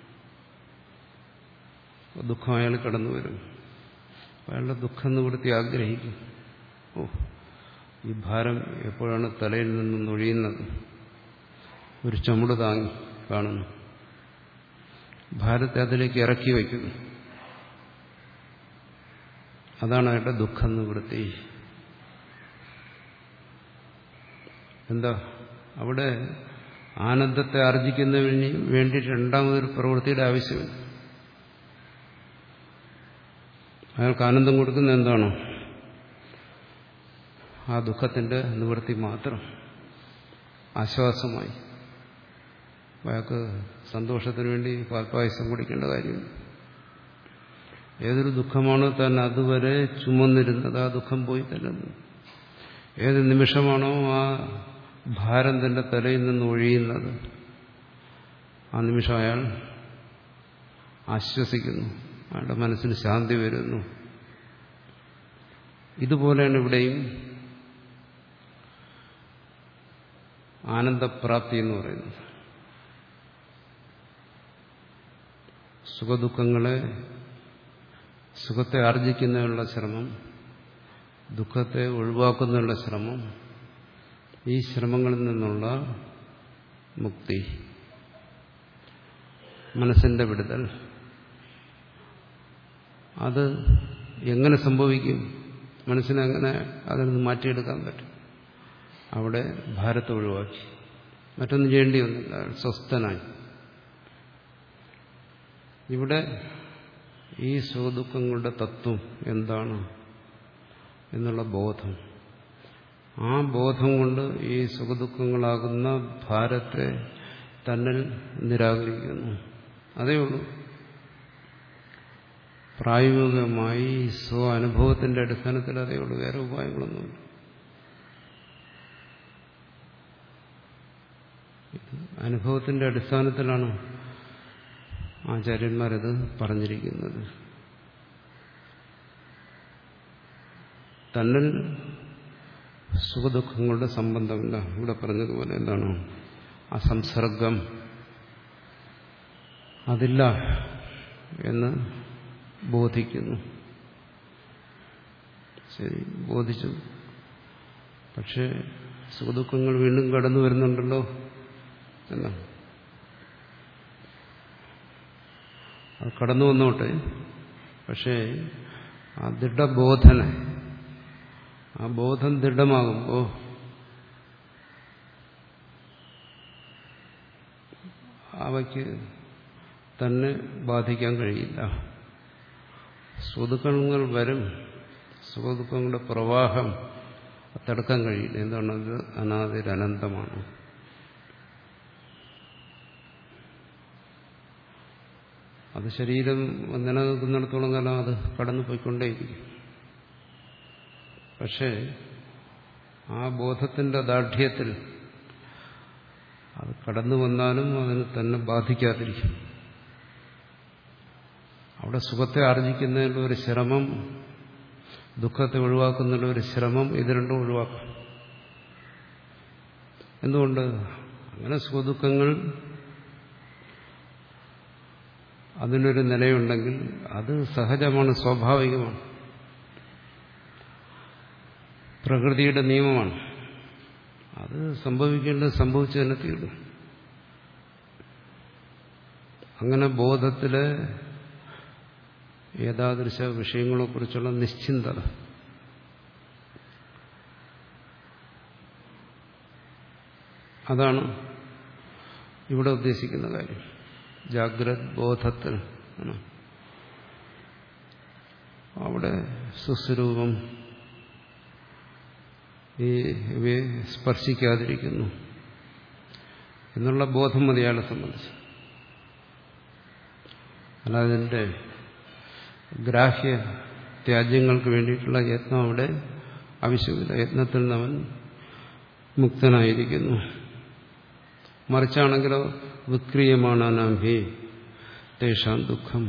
ദുഃഖം അയാൾ കടന്നു വരും. അയാളുടെ ദുഃഖം നിവൃത്തി ആഗ്രഹിക്കും. ഓ, ഈ ഭാരം എപ്പോഴാണ് തലയിൽ നിന്നും ഒഴിയുന്നത്? ഒരു ചുമട് താങ്ങി കാണുന്നു. ഭാരത്തെ അതിലേക്ക് ഇറക്കി വയ്ക്കുന്നു. അതാണ് അയാളുടെ ദുഃഖം നിവൃത്തി. എന്താ അവിടെ ആനന്ദത്തെ ആർജിക്കുന്നതിന് വേണ്ടി രണ്ടാമതൊരു പ്രവൃത്തിയുടെ ആവശ്യമില്ല. അയാൾക്ക് ആനന്ദം കൊടുക്കുന്ന എന്താണ്? ആ ദുഃഖത്തിന്റെ നിവൃത്തി മാത്രം. ആശ്വാസമായി അയാൾക്ക് സന്തോഷത്തിന് വേണ്ടി പാൽപ്പായസം കുടിക്കേണ്ട കാര്യമില്ല. ഏതൊരു ദുഃഖമാണോ താൻ അതുവരെ ചുമന്നിരുന്നത്, ആ ദുഃഖം പോയി തരുന്നു. ഏത് നിമിഷമാണോ ആ ഭാരം തന്റെ തലയിൽ നിന്ന് ഒഴിയുന്നത് ആ നിമിഷം അയാൾ ആശ്വസിക്കുന്നു, അയാളുടെ മനസ്സിന് ശാന്തി വരുന്നു. ഇതുപോലെയാണ് ഇവിടെയും ആനന്ദപ്രാപ്തി എന്ന് പറയുന്നത്. സുഖദുഃഖങ്ങളെ സുഖത്തെ ആർജിക്കുന്നതിനുള്ള ശ്രമം, ദുഃഖത്തെ ഒഴിവാക്കുന്നതിനുള്ള ശ്രമം, ഈ ശ്രമങ്ങളിൽ നിന്നുള്ള മുക്തി, മനസ്സിന്റെ വിടുതൽ, അത് എങ്ങനെ സംഭവിക്കും? മനസ്സിനെങ്ങനെ അതിൽ നിന്ന് മാറ്റിയെടുക്കാൻ പറ്റും? അവിടെ ഭാരത്തെ ഒഴിവാക്കി, മറ്റൊന്നും ചെയ്യേണ്ടി വന്നില്ല, സ്വസ്ഥനായി. ഇവിടെ ഈ സുഖദുഃഖങ്ങളുടെ തത്വം എന്താണ് എന്നുള്ള ബോധം, ആ ബോധം കൊണ്ട് ഈ സുഖദുഃഖങ്ങളാകുന്ന ഭാരത്തെ തന്നിൽ നിരാകരിക്കുന്നു. അതേ ഉള്ളൂ. പ്രായോഗികമായി സ്വ അനുഭവത്തിന്റെ അടിസ്ഥാനത്തിൽ അതേ ഉള്ളൂ, വേറെ ഉപായങ്ങളൊന്നുമില്ല. അനുഭവത്തിന്റെ അടിസ്ഥാനത്തിലാണ് ആചാര്യന്മാരത് പറഞ്ഞിരിക്കുന്നത്. തന്നിൽ സുഖദുഃഖങ്ങളുടെ സംബന്ധമില്ല. ഇവിടെ പറഞ്ഞതുപോലെ എന്താണ് ആ സംസർഗം, അതില്ല എന്ന് ബോധിക്കുന്നു. ശരി, ബോധിച്ചു. പക്ഷേ സുഖദുഃഖങ്ങൾ വീണ്ടും കടന്നു വരുന്നുണ്ടല്ലോ എന്നാണ്. അത് കടന്നു വന്നോട്ടെ, പക്ഷേ ആ ദൃഢബോധന, ആ ബോധം ദൃഢമാകുമ്പോൾ അവയ്ക്ക് തന്നെ ബാധിക്കാൻ കഴിയില്ല. സുഖദുഃഖങ്ങൾ വരും, സുഖദുഃഖങ്ങളുടെ പ്രവാഹം തടുക്കാൻ കഴിയില്ല. എന്താണത്? അനാദിരനന്തമാണ്. അത് ശരീരം നിലനിൽക്കുന്നിടത്തോളം കാലം അത് കടന്നു പോയിക്കൊണ്ടേയിരിക്കും. പക്ഷേ ആ ബോധത്തിന്റെ ദാർഢ്യത്തിൽ അത് കടന്നു വന്നാലും അതിന് തന്നെ ബാധിക്കാതിരിക്കും. അവിടെ സുഖത്തെ ആർജിക്കുന്നതിനുള്ള ഒരു ശ്രമം, ദുഃഖത്തെ ഒഴിവാക്കുന്നതിനുള്ള ഒരു ശ്രമം, ഇത് രണ്ടും ഒഴിവാക്കാം. എന്തുകൊണ്ട്? അങ്ങനെ സുഖദുഃഖങ്ങൾ അതിനൊരു നിലയുണ്ടെങ്കിൽ അത് സഹജമാണ്, സ്വാഭാവികമാണ്, പ്രകൃതിയുടെ നിയമമാണ്. അത് സംഭവിക്കേണ്ടത് സംഭവിച്ചു തന്നെ തീരും. അങ്ങനെ ബോധത്തിലെ ഏതാദൃശ വിഷയങ്ങളെക്കുറിച്ചുള്ള നിശ്ചിന്തത, അതാണ് ഇവിടെ ഉദ്ദേശിക്കുന്ന കാര്യം. ജാഗ്രത് ബോധത്തിൽ അവിടെ സുസ്വരൂപം ഈ ഇവയെ സ്പർശിക്കാതിരിക്കുന്നു എന്നുള്ള ബോധം മതി അയാളെ സംബന്ധിച്ച്. അല്ലാതെ അതിൻ്റെ ഗ്രാഹ്യ ത്യാജ്യങ്ങൾക്ക് വേണ്ടിയിട്ടുള്ള യത്നം അവിടെ ആവശ്യമില്ല. യത്നത്തിൽ നിന്ന് അവൻ മുക്തനായിരിക്കുന്നു. മറിച്ചാണെങ്കിലോ വിക്രിയമാണാനാഭി തേഷാം ദുഃഖം.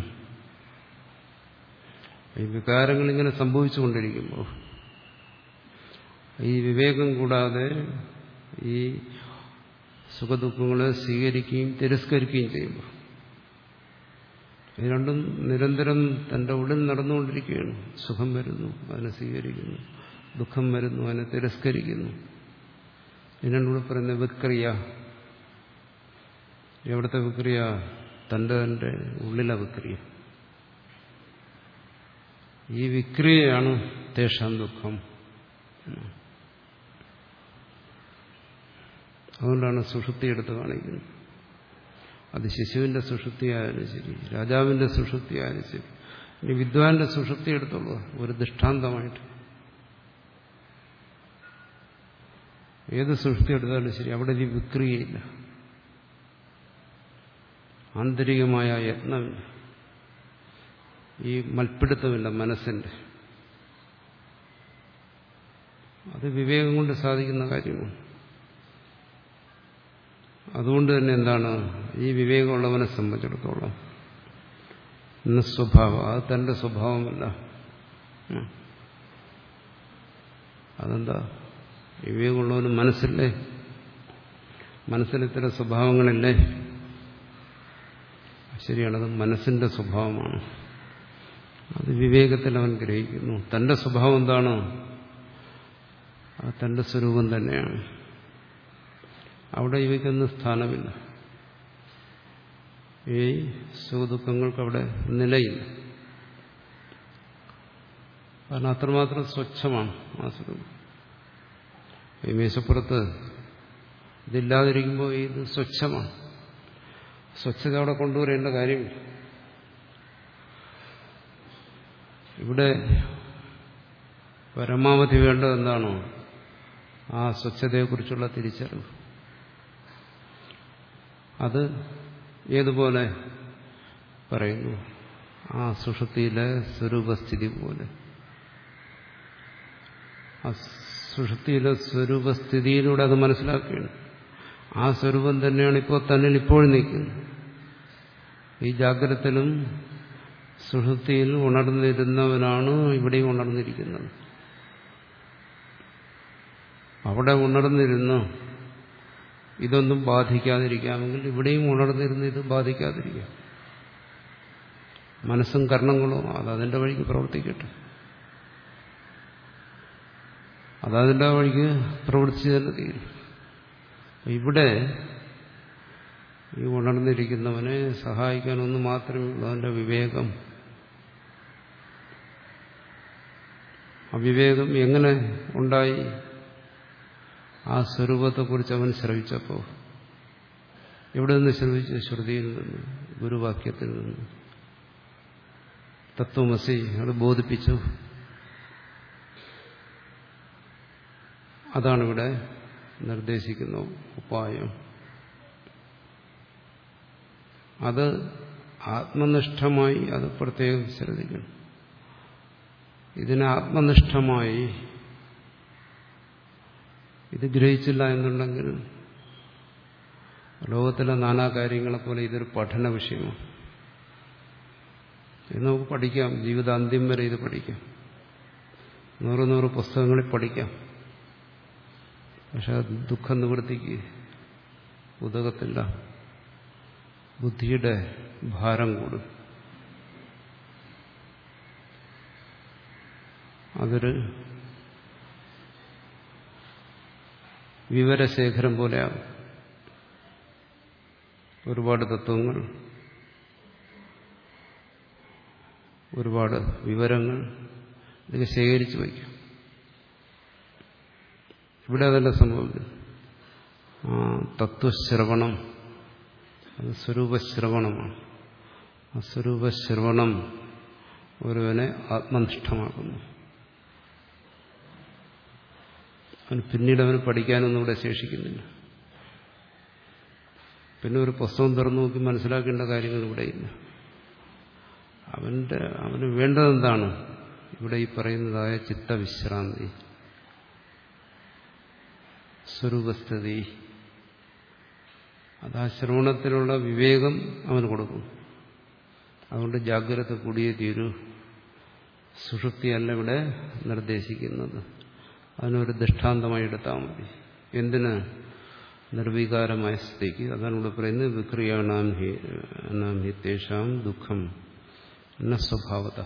ഈ വികാരങ്ങൾ ഇങ്ങനെ സംഭവിച്ചുകൊണ്ടിരിക്കുമ്പോൾ ഈ വിവേകം കൂടാതെ ഈ സുഖദുഃഖങ്ങളെ സ്വീകരിക്കുകയും തിരസ്കരിക്കുകയും ചെയ്യുമ്പോൾ ഇത് രണ്ടും നിരന്തരം തന്റെ ഉള്ളിൽ നടന്നുകൊണ്ടിരിക്കുകയാണ്. സുഖം വരുന്നു, അതിനെ സ്വീകരിക്കുന്നു, ദുഃഖം വരുന്നു, അതിനെ തിരസ്കരിക്കുന്നു. ഇതിനോട് പറയുന്ന വിക്രിയ. എവിടുത്തെ വിക്രിയ? തന്റെ തന്റെ ഉള്ളിലെ വിക്രിയ. ഈ വിക്രിയയാണ് തേഷാം ദുഃഖം. അതുകൊണ്ടാണ് സുഷുപ്തി എടുത്ത് കാണിക്കുന്നത്. അത് ശിശുവിന്റെ സുഷുപ്തിയായാലും ശരി, രാജാവിന്റെ സുഷുപ്തിയായാലും ശരി, ഇനി വിദ്വാന്റെ സുഷുപ്തി എടുത്തുള്ളൂ ഒരു ദൃഷ്ടാന്തമായിട്ട്. ഏത് സുഷുപ്തി എടുത്താലും ശരി, അവിടെ ഈ വിക്രിയയില്ല, ആന്തരികമായ യത്നമില്ല, ഈ മൽപ്പിടുത്തമില്ല മനസ്സിന്റെ. അത് വിവേകം കൊണ്ട് സാധിക്കുന്ന കാര്യമാണ്. അതുകൊണ്ട് തന്നെ എന്താണ് ഈ വിവേകമുള്ളവനെ സംബന്ധിച്ചിടത്തോളം ഇന്ന് സ്വഭാവം അത് തന്റെ സ്വഭാവമല്ല. അതെന്താ? വിവേകമുള്ളവന് മനസ്സില്ലേ? മനസ്സിൽ ഇത്തരം സ്വഭാവങ്ങളില്ലേ? ശരിയാണത് മനസ്സിന്റെ സ്വഭാവമാണ്. അത് വിവേകത്തിൽ അവൻ ഗ്രഹിക്കുന്നു. തന്റെ സ്വഭാവം എന്താണോ അത് തന്റെ സ്വരൂപം തന്നെയാണ്. അവിടെ ഇവയ്ക്കൊന്നും സ്ഥാനമില്ല. ഈ സുഖദുഃഖങ്ങൾക്ക് അവിടെ നിലയില്ല. കാരണം അത്രമാത്രം സ്വച്ഛമാണ് ആ സ്വരൂപം. ഈ മേശപ്പുറത്ത് ഇതില്ലാതിരിക്കുമ്പോൾ ഇത് സ്വച്ഛമാണ്. സ്വച്ഛത അവിടെ കൊണ്ടുവരേണ്ട കാര്യമില്ല. ഇവിടെ പരമാവധി വേണ്ടത് എന്താണോ ആ സ്വച്ഛതയെക്കുറിച്ചുള്ള തിരിച്ചറിവ്. അത് ഏതുപോലെ പറയുന്നു? ആ സുഷുപ്തിയിലെ സ്വരൂപസ്ഥിതി പോലെ. ആ സുഷുപ്തിയിലെ സ്വരൂപസ്ഥിതിയിലൂടെ അത് മനസ്സിലാക്കുകയാണ്. ആ സ്വരൂപം തന്നെയാണ് ഇപ്പോൾ തന്നിൽ ഇപ്പോഴും നിൽക്കുന്നത്. ഈ ജാഗ്രതത്തിലും സുഷുപ്തിയിൽ ഉണർന്നിരുന്നവനാണ് ഇവിടെയും ഉണർന്നിരിക്കുന്നത്. അവിടെ ഉണർന്നിരുന്നു ഇതൊന്നും ബാധിക്കാതിരിക്കാമെങ്കിൽ ഇവിടെയും ഉണർന്നിരുന്ന് ഇത് ബാധിക്കാതിരിക്കാം. മനസ്സും കർണങ്ങളും അതതിൻ്റെ വഴിക്ക് പ്രവർത്തിക്കട്ടെ. അതതിൻ്റെ വഴിക്ക് പ്രവർത്തിച്ച് തന്നെ തീരും. ഇവിടെ ഈ ഉണർന്നിരിക്കുന്നവനെ സഹായിക്കാനൊന്ന് മാത്രമേ ഉള്ളൂ അവൻ്റെ വിവേകം. അവിവേകം എങ്ങനെ ഉണ്ടായി? ആ സ്വരൂപത്തെക്കുറിച്ച് അവൻ ശ്രവിച്ചപ്പോൾ എവിടെ നിന്ന് ശ്രവിച്ചു? ശ്രുതിയിൽ നിന്ന്, ഗുരുവാക്യത്തിൽ നിന്ന്. തത്വമസി അത് ബോധിപ്പിച്ചു. അതാണിവിടെ നിർദ്ദേശിക്കുന്ന ഉപായം. അത് ആത്മനിഷ്ഠമായി അത് പ്രത്യേകം ശ്രദ്ധിക്കണം. ഇതിനെ ആത്മനിഷ്ഠമായി ഇത് ഗ്രഹിച്ചില്ല എന്നുണ്ടെങ്കിൽ ലോകത്തിലെ നാനാ കാര്യങ്ങളെപ്പോലെ ഇതൊരു പഠന വിഷയമാണ്. ഇത് നമുക്ക് പഠിക്കാം, ജീവിതാന്ത്യം വരെ ഇത് പഠിക്കാം, നൂറ് നൂറ് പുസ്തകങ്ങളിൽ പഠിക്കാം. പക്ഷെ ദുഃഖ നിവൃത്തിക്ക് ഉതകത്തില്ല. ബുദ്ധിയുടെ ഭാരം കൂടും. അതൊരു വിവരശേഖരം പോലെയാകും. ഒരുപാട് തത്വങ്ങൾ, ഒരുപാട് വിവരങ്ങൾ ഇതൊക്കെ ശേഖരിച്ചു വയ്ക്കും. ഇവിടെ അതല്ല സംഭവിക്കും. തത്വശ്രവണം അത് സ്വരൂപശ്രവണമാണ്. ആ സ്വരൂപശ്രവണം ഒരുവനെ ആത്മനിഷ്ഠമാക്കുന്നു. അവന് പിന്നീട് അവന് പഠിക്കാനൊന്നും ഇവിടെ ശേഷിക്കുന്നില്ല. പിന്നെ ഒരു പുസ്തകം തുറന്നു നോക്കി മനസ്സിലാക്കേണ്ട കാര്യങ്ങൾ ഇവിടെയില്ല. അവന്റെ അവന് വേണ്ടതെന്താണ്? ഇവിടെ ഈ പറയുന്നതായ ചിത്തവിശ്രാന്തി, സ്വരൂപസ്ഥിതി. അത് ആ ശ്രവണത്തിലുള്ള വിവേകം അവന് കൊടുക്കും. അതുകൊണ്ട് ജാഗ്രത കൂടിയേ തീരൂ. സുഷുപ്തിയല്ല ഇവിടെ നിർദ്ദേശിക്കുന്നത്. അതിനൊരു ദൃഷ്ടാന്തമായി എടുത്താൽ മതി. എന്തിന്? നിർവികാരമായ സ്ഥിതിക്ക്. അതാണ് ഇവിടെ പറയുന്നത്. വിക്രിയാണാം ഹി നാം ഹി തേഷാം ദുഃഖം ന സ്വഭാവതഃ.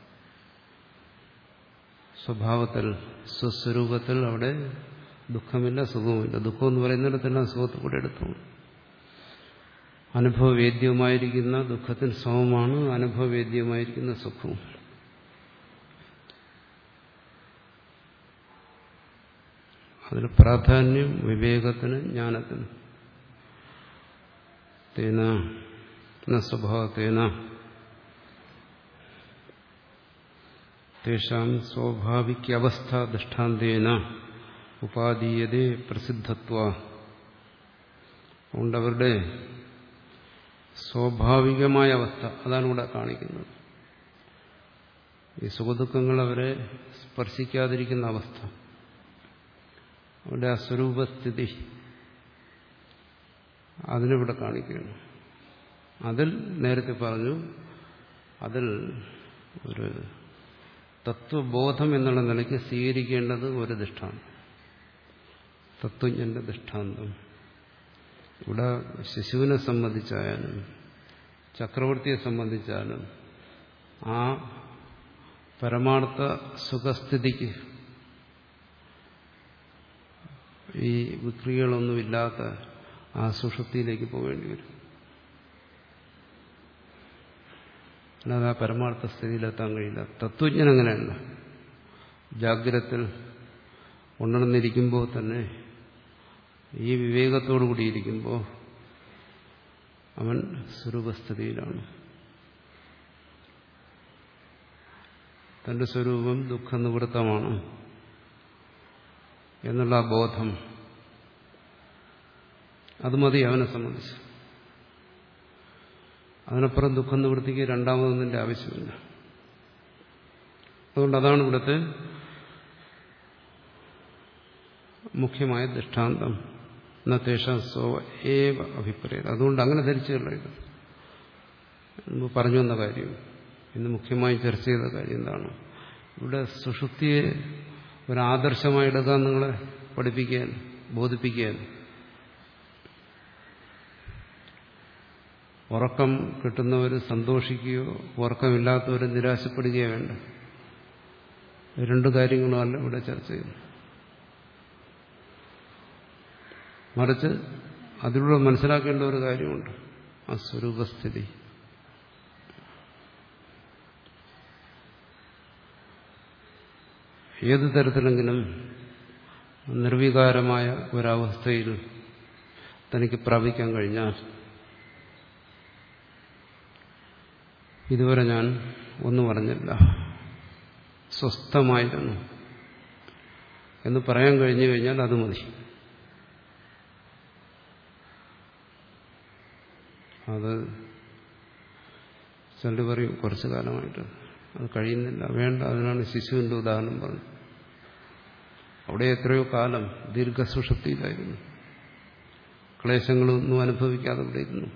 സ്വഭാവത്തിൽ, സ്വസ്വരൂപത്തിൽ അവിടെ ദുഃഖമില്ല, സുഖവുമില്ല. ദുഃഖം എന്ന് പറയുന്നിടത്തെല്ലാം സുഖത്തിൽ കൂടെ എടുത്തു. അനുഭവവേദ്യവുമായിരിക്കുന്ന ദുഃഖത്തിന് സമമാണ് അനുഭവവേദ്യവുമായിരിക്കുന്ന സുഖവും. അതിൽ പ്രാധാന്യം വിവേകത്തിന്, ജ്ഞാനത്തിന്. തേന ന സ്വഭാവത്തേന തേഷാം സ്വാഭാവിക അവസ്ഥ ദൃഷ്ടാന്തേന ഉപാദീയതേ പ്രസിദ്ധത്വ. അതുകൊണ്ട് അവരുടെ സ്വാഭാവികമായ അവസ്ഥ അതാണ് ഇവിടെ കാണിക്കുന്നത്. ഈ സുഖദുഃഖങ്ങൾ അവരെ സ്പർശിക്കാതിരിക്കുന്ന അവസ്ഥ, അവരുടെ ആ സ്വരൂപസ്ഥിതി, അതിനിവിടെ കാണിക്കുകയാണ്. അതിൽ നേരത്തെ പറഞ്ഞു, അതിൽ ഒരു തത്വബോധം എന്നുള്ള നിലയ്ക്ക് സ്വീകരിക്കേണ്ടത് ഒരു ദൃഷ്ടാന്തം, തത്വജ്ഞന്റെ ദൃഷ്ടാന്തം. ഇവിടെ ശിശുവിനെ സംബന്ധിച്ചായാലും ചക്രവർത്തിയെ സംബന്ധിച്ചാലും ആ പരമാർത്ഥ സുഖസ്ഥിതിക്ക് ഈ വിക്രിയകളൊന്നുമില്ലാത്ത ആ സുഷുപ്തിയിലേക്ക് പോകേണ്ടി വരും. അല്ലാതെ ആ പരമാർത്ഥ സ്ഥിതിയിലെത്താൻ കഴിയില്ല. തത്വജ്ഞൻ അങ്ങനെയല്ല. ജാഗ്രത്തിൽ ഉണർന്നിരിക്കുമ്പോൾ തന്നെ ഈ വിവേകത്തോടു കൂടിയിരിക്കുമ്പോൾ അവൻ സ്വരൂപസ്ഥിതിയിലാണ്. തന്റെ സ്വരൂപം ദുഃഖനിവൃത്തമാണ് എന്നുള്ള ബോധം, അത് മതി അവനെ സംബന്ധിച്ച്. അതിനപ്പുറം ദുഃഖം നിവൃത്തിക്ക് രണ്ടാമതൊന്നിന്റെ ആവശ്യമില്ല. അതുകൊണ്ട് അതാണ് ഇവിടുത്തെ മുഖ്യമായ ദൃഷ്ടാന്തം. നേഷാം സ്വ ഏവ അഭിപ്രായം. അതുകൊണ്ട് അങ്ങനെ ധരിച്ചുള്ള ഇത് മുമ്പ് പറഞ്ഞു വന്ന കാര്യം, ഇന്ന് മുഖ്യമായി ചർച്ച ചെയ്ത കാര്യം എന്താണ്? ഇവിടെ സുഷുപ്തിയെ ഒരാദർശമായി എടുക്കാൻ നിങ്ങളെ പഠിപ്പിക്കാൻ, ബോധിപ്പിക്കാൻ. ഉറക്കം കിട്ടുന്നവർ സന്തോഷിക്കുകയോ ഉറക്കമില്ലാത്തവർ നിരാശപ്പെടുകയോ വേണ്ട. രണ്ടു കാര്യങ്ങളുമല്ല ഇവിടെ ചർച്ച ചെയ്യുന്നു. മറിച്ച് അതിലൂടെ മനസ്സിലാക്കേണ്ട ഒരു കാര്യമുണ്ട്, ആ സ്വരൂപസ്ഥിതി. ഏതു തരത്തിലെങ്കിലും നിർവികാരമായ ഒരവസ്ഥയിൽ തനിക്ക് പ്രാപിക്കാൻ കഴിഞ്ഞാൽ, ഇതുവരെ ഞാൻ ഒന്നും പറഞ്ഞില്ല, സ്വസ്ഥമായിരുന്നു എന്ന് പറയാൻ കഴിഞ്ഞു കഴിഞ്ഞാൽ അത് മതി. അത് ചിലർ പറയും കുറച്ചു കാലമായിട്ട് അത് കഴിയുന്നില്ല, വേണ്ട. അതിനാണ് ശിശുവിന്റെ ഉദാഹരണം പറഞ്ഞത്. അവിടെ എത്രയോ കാലം ദീർഘസുഷുപ്തിയിലായിരുന്നു, ക്ലേശങ്ങളൊന്നും അനുഭവിക്കാതെ ഇവിടെ ഇരുന്നു.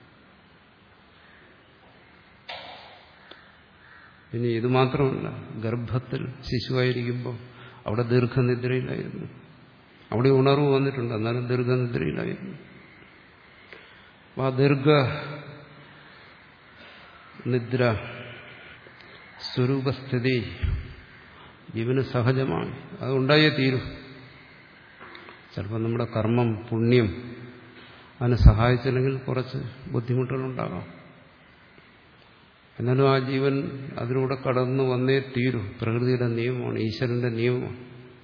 ഇനി ഇത് മാത്രമല്ല, ഗർഭത്തിൽ ശിശുവായിരിക്കുമ്പോൾ അവിടെ ദീർഘനിദ്രയിലായിരുന്നു. അവിടെ ഉണർവ് വന്നിട്ടുണ്ട്, എന്നാലും ദീർഘനിദ്രയിലായിരുന്നു. ആ ദീർഘ നിദ്ര സ്വരൂപസ്ഥിതി ജീവന് സഹജമാണ്, അത് ഉണ്ടായേ തീരൂ. ചിലപ്പോൾ നമ്മുടെ കർമ്മം, പുണ്യം അതിന് സഹായിച്ചില്ലെങ്കിൽ കുറച്ച് ബുദ്ധിമുട്ടുകളുണ്ടാകാം. എന്നാലും ആ ജീവൻ അതിലൂടെ കടന്നു വന്നേ തീരൂ. പ്രകൃതിയുടെ നിയമമാണ്, ഈശ്വരന്റെ നിയമമാണ്.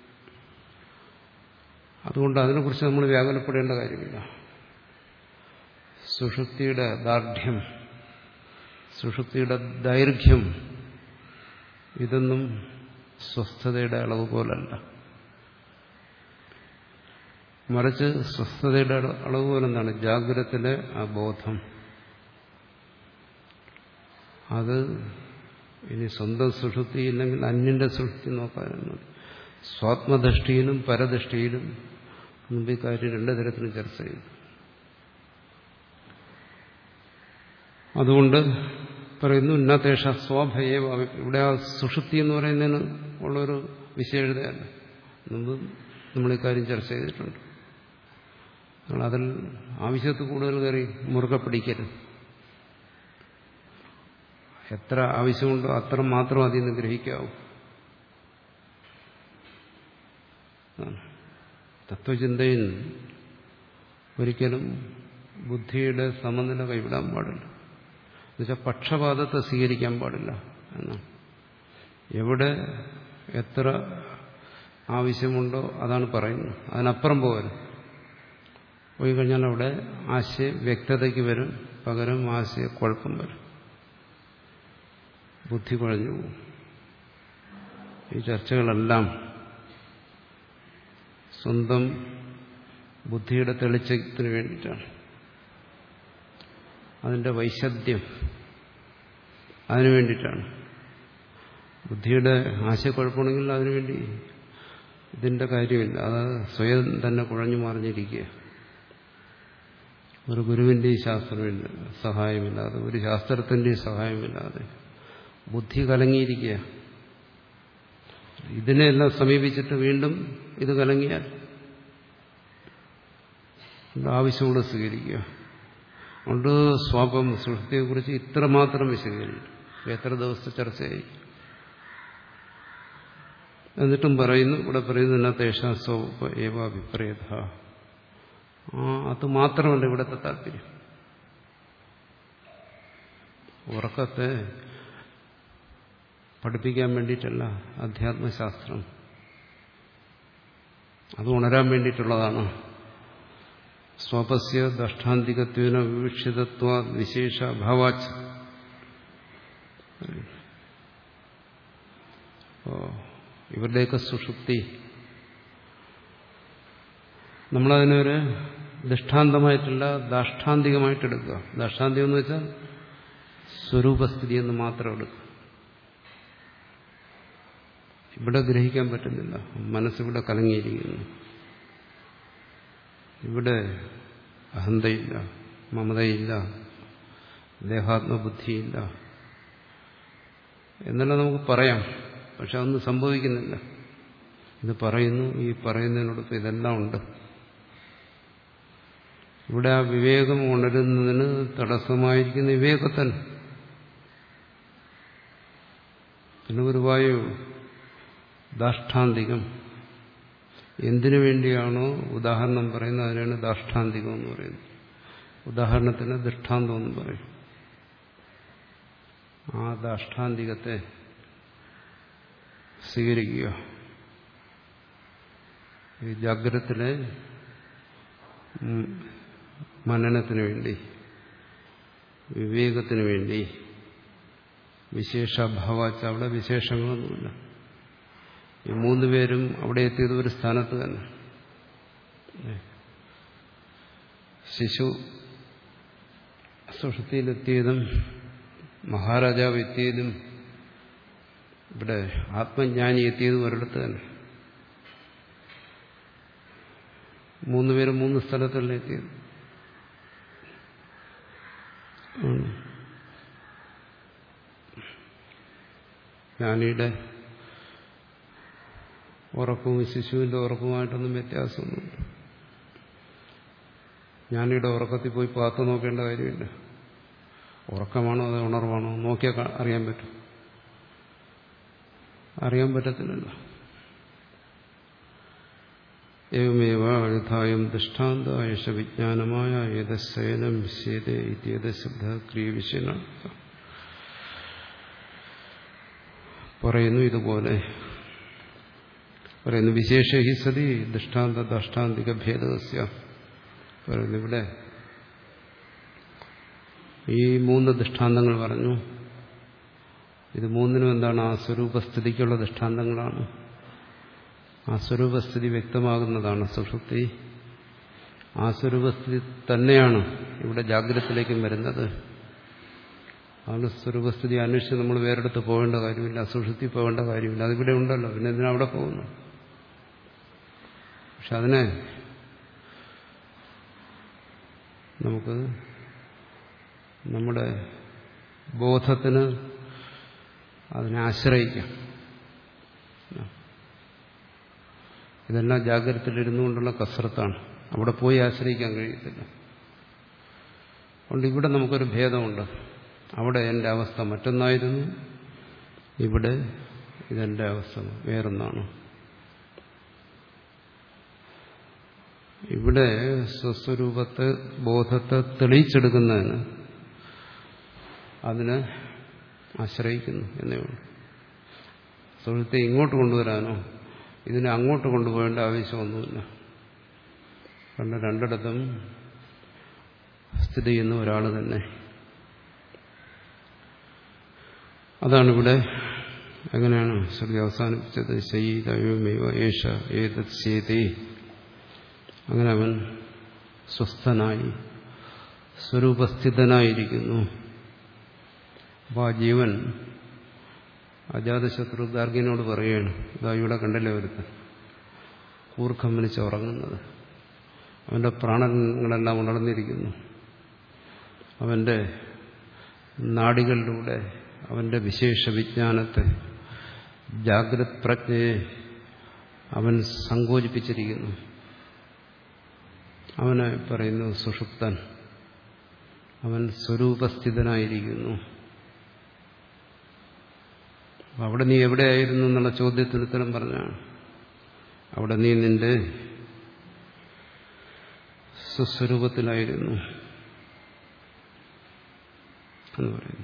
അതുകൊണ്ട് അതിനെക്കുറിച്ച് നമ്മൾ വ്യാകുലപ്പെടേണ്ട കാര്യമില്ല. സുഷുപ്തിയുടെ ദാർഢ്യം, സുഷുപ്തിയുടെ ദൈർഘ്യം, ഇതൊന്നും സ്വസ്ഥതയുടെ അളവ് പോലല്ല. മറിച്ച് സ്വസ്ഥതയുടെ അളവ് പോലെന്താണ്? ജാഗ്രതത്തിലെ ആ ബോധം. അത് ഇനി സ്വന്തം സുഷുപ്തി ഇല്ലെങ്കിൽ അന്യന്റെ സുഷുപ്തി നോക്കാനും സ്വാത്മദൃഷ്ടിയിലും പരദൃഷ്ടിയിലും മുമ്പ് ഈ കാര്യം രണ്ടു തരത്തിലും ചർച്ച ചെയ്തു. അതുകൊണ്ട് പറയുന്നു ഇന്നത്തേഷ സ്വാഭയേവ. ഇവിടെ ആ സുഷുപ്തി എന്ന് പറയുന്നതിന് ഉള്ളൊരു വിശേഷതയല്ല, മുമ്പ് നമ്മൾ ഈ കാര്യം ചർച്ച ചെയ്തിട്ടുണ്ട്. അതിൽ ആവശ്യത്തിൽ കൂടുതൽ കയറി മുറുകെ പിടിക്കരുത്. എത്ര ആവശ്യമുണ്ടോ അത്ര മാത്രം അതിൽ നിന്ന് ഗ്രഹിക്കാവൂ. തത്വചിന്തയിൽ ഒരിക്കലും ബുദ്ധിയുടെ സമനില കൈവിടാൻ പാടില്ല. എന്നുവെച്ചാൽ പക്ഷപാതത്തെ സ്വീകരിക്കാൻ പാടില്ല എന്നാണ്. എവിടെ എത്ര ആവശ്യമുണ്ടോ അതാണ് പറയുന്നത്, അതിനപ്പുറം പോകരുത്. പോയി കഴിഞ്ഞാൽ അവിടെ ആശയ വ്യക്തതയ്ക്ക് വരും, പകരം ആശയ കുഴപ്പം വരും, ബുദ്ധി കുഴഞ്ഞു പോകും. ഈ ചർച്ചകളെല്ലാം സ്വന്തം ബുദ്ധിയുടെ തെളിച്ചത്തിന് വേണ്ടിയിട്ടാണ്. അതിൻ്റെ വൈശദ്യം അതിനു വേണ്ടിയിട്ടാണ്. ബുദ്ധിയുടെ ആശയക്കുഴപ്പമാണെങ്കിൽ അതിനുവേണ്ടി ഇതിൻ്റെ കാര്യമില്ല, അത് സ്വയം തന്നെ കുഴഞ്ഞു മറിഞ്ഞിരിക്കുക. ഒരു ഗുരുവിൻ്റെയും ശാസ്ത്രമില്ല സഹായമില്ലാതെ, ഒരു ശാസ്ത്രത്തിൻ്റെയും സഹായമില്ലാതെ ബുദ്ധി കലങ്ങിയിരിക്കുക. ഇതിനെല്ലാം സമീപിച്ചിട്ട് വീണ്ടും ഇത് കലങ്ങിയാൽ ആവശ്യമുള്ള സ്വീകരിക്കുക. അതുകൊണ്ട് സ്വാപം സുഷുപ്തിയെക്കുറിച്ച് ഇത്രമാത്രം വിശദീകരിക്കും. എത്ര ദിവസത്തെ ചർച്ചയായി. എന്നിട്ടും പറയുന്നു, ഇവിടെ പറയുന്നു തേഷാ സ്വപ ഏവ വിപരീത. ആ അത് മാത്രമല്ല ഇവിടുത്തെ താല്പര്യം. ഉറക്കത്തെ പഠിപ്പിക്കാൻ വേണ്ടിയിട്ടല്ല അധ്യാത്മശാസ്ത്രം, അത് ഉണരാൻ വേണ്ടിയിട്ടുള്ളതാണ്. സ്വപസ്യ ദഷ്ടാന്തികത്വേന വിവക്ഷിതത്വ വിശേഷ അഭാവാച്ച്. ഇവരുടെയൊക്കെ സുഷുപ്തി നമ്മളതിനൊരു ദൃഷ്ടാന്തമായിട്ടല്ല ദാഷ്ടാന്തികമായിട്ടെടുക്കുക. ദാഷ്ടാന്തികം എന്ന് വെച്ചാൽ സ്വരൂപസ്ഥിതി എന്ന് മാത്രം എടുക്കുക. ഇവിടെ ഗ്രഹിക്കാൻ പറ്റുന്നില്ല, മനസ്സിവിടെ കലങ്ങിയിരിക്കുന്നു. ഇവിടെ അഹന്തയില്ല, മമതയില്ല, ദേഹാത്മബുദ്ധിയില്ല എന്നെല്ലാം നമുക്ക് പറയാം. പക്ഷെ അതൊന്നും സംഭവിക്കുന്നില്ല. ഇത് പറയുന്നു, ഈ പറയുന്നതിനോടൊപ്പം ഇതെല്ലാം ഉണ്ട്. ഇവിടെ ആ വിവേകം ഉണരുന്നതിന് തടസ്സമായിരിക്കുന്ന വിവേകത്തിന് പിന്നെ ഒരു വായു ദാഷ്ടാന്തികം. എന്തിനു വേണ്ടിയാണോ ഉദാഹരണം പറയുന്നത് അതിനാണ് ദാഷ്ടാന്തികം എന്ന് പറയുന്നത്. ഉദാഹരണത്തിന് ദൃഷ്ടാന്തം എന്ന് പറയും. ആ ദാഷ്ടാന്തികത്തെ സ്വീകരിക്കുക. ഈ ജാഗ്രതത്തിലെ മനനത്തിന് വേണ്ടി, വിവേകത്തിന് വേണ്ടി, വിശേഷാഭാവാച്ച അവിടെ വിശേഷങ്ങളൊന്നുമില്ല. ഈ മൂന്ന് പേരും അവിടെ എത്തിയത് ഒരു സ്ഥാനത്ത് തന്നെ. ശിശു സുഷുപ്തിയിലെത്തിയതും മഹാരാജാവ് എത്തിയതും ഇവിടെ ആത്മജ്ഞാനി എത്തിയതും ഒരിടത്ത് തന്നെ. മൂന്നുപേരും മൂന്ന് സ്ഥലത്തല്ലേ എത്തിയത്. ജ്ഞാനിയുടെ ഉറക്കവും ശിശുവിന്റെ ഉറക്കവുമായിട്ടൊന്നും വ്യത്യാസമൊന്നുമില്ല. ജ്ഞാനിയുടെ ഉറക്കത്തിൽ പോയി പാത്തു നോക്കേണ്ട കാര്യമില്ല. ഉറക്കമാണോ അതോ ഉണർവാണോ നോക്കിയാൽ അറിയാൻ പറ്റും? അറിയാൻ പറ്റത്തില്ലല്ലോ. ഏവമേവ യഥായം ദൃഷ്ടാന്ത ഏഷ വിജ്ഞാനമായ ഏതശയനം ശേതേ ഇത്യേതശബ്ദ ക്രിയവിഷയന പറയുന്നു. ഇതുപോലെ പറയുന്നു വിശേഷ ഹി സതി ദൃഷ്ടാന്ത ദാഷ്ടാന്തിക ഭേദസ്യ പറയുന്നു. ഇവിടെ ഈ മൂന്ന് ദൃഷ്ടാന്തങ്ങൾ പറഞ്ഞു. ഇത് മൂന്നിനും എന്താണ്? ആ സ്വരൂപസ്ഥിതിക്കുള്ള ദൃഷ്ടാന്തങ്ങളാണ്. ആ സ്വരൂപസ്ഥിതി വ്യക്തമാകുന്നതാണ് സുഷുപ്തി. ആ സ്വരൂപസ്ഥിതി തന്നെയാണ് ഇവിടെ ജാഗ്രതത്തിലേക്കും വരുന്നത്. അതുകൊണ്ട് സ്വരൂപസ്ഥിതി അന്വേഷിച്ച് നമ്മൾ വേറെടുത്ത് പോകേണ്ട കാര്യമില്ല, സുഷുപ്തി പോകേണ്ട കാര്യമില്ല. അതിവിടെ ഉണ്ടല്ലോ, പിന്നെ എന്തിനാ അവിടെ പോകുന്നു? പക്ഷെ അതിനെ നമുക്ക് നമ്മുടെ ബോധത്തിന് അതിനെ ആശ്രയിക്കാം. ഇതെല്ലാം ജാഗ്രതയിലിരുന്നു കൊണ്ടുള്ള കസരത്താണ്. അവിടെ പോയി ആശ്രയിക്കാൻ കഴിയത്തില്ല. അതുകൊണ്ട് ഇവിടെ നമുക്കൊരു ഭേദമുണ്ട്. അവിടെ എൻ്റെ അവസ്ഥ മറ്റൊന്നായിരുന്നു, ഇവിടെ ഇതെൻ്റെ അവസ്ഥ വേറൊന്നാണ്. ഇവിടെ സ്വസ്വരൂപത്തെ ബോധത്തെ തെളിയിച്ചെടുക്കുന്നതിന് അതിനെ ആശ്രയിക്കുന്നു എന്നേ ഉള്ളൂ. സുഹൃത്തെ ഇങ്ങോട്ട് കൊണ്ടുവരാനോ ഇതിനെ അങ്ങോട്ട് കൊണ്ടുപോകേണ്ട ആവശ്യമൊന്നുമില്ല. കാരണം രണ്ടിടത്തും സ്ഥിതി ചെയ്യുന്ന ഒരാൾ തന്നെ. അതാണിവിടെ എങ്ങനെയാണ് ശ്രുതി അവസാനിപ്പിച്ചത്? ശൈതമേവ ഏഷ ഏതത് ശേതേ. അങ്ങനെ അവൻ സ്വസ്ഥനായി സ്വരൂപസ്ഥിതനായിരിക്കുന്നു. അപ്പോൾ ആ ജീവൻ അജാതശത്രു ഗാർഗ്യനോട് പറയുകയാണ്, ഇതാ ഇവിടെ കണ്ടല്ലേ ഒരുത്തൻ കൂർക്കം വലിച്ച് ഉറങ്ങുന്നത്, അവന്റെ പ്രാണങ്ങളെല്ലാം ഉണർന്നിരിക്കുന്നു. അവന്റെ നാഡികളിലൂടെ അവന്റെ വിശേഷ വിജ്ഞാനത്തെ, ജാഗ്രത് പ്രജ്ഞയെ അവൻ സങ്കോചിപ്പിച്ചിരിക്കുന്നു. അവനെ പറയുന്നു സുഷുപ്തൻ. അവൻ സ്വരൂപസ്ഥിതനായിരിക്കുന്നു. അവിടെ നീ എവിടെയായിരുന്നു എന്നുള്ള ചോദ്യത്തിന് ഉത്തരം പറഞ്ഞാണ്. അവിടെ നീ നിന്റെ സ്വസ്വരൂപത്തിലായിരുന്നു എന്ന് പറയുന്നു.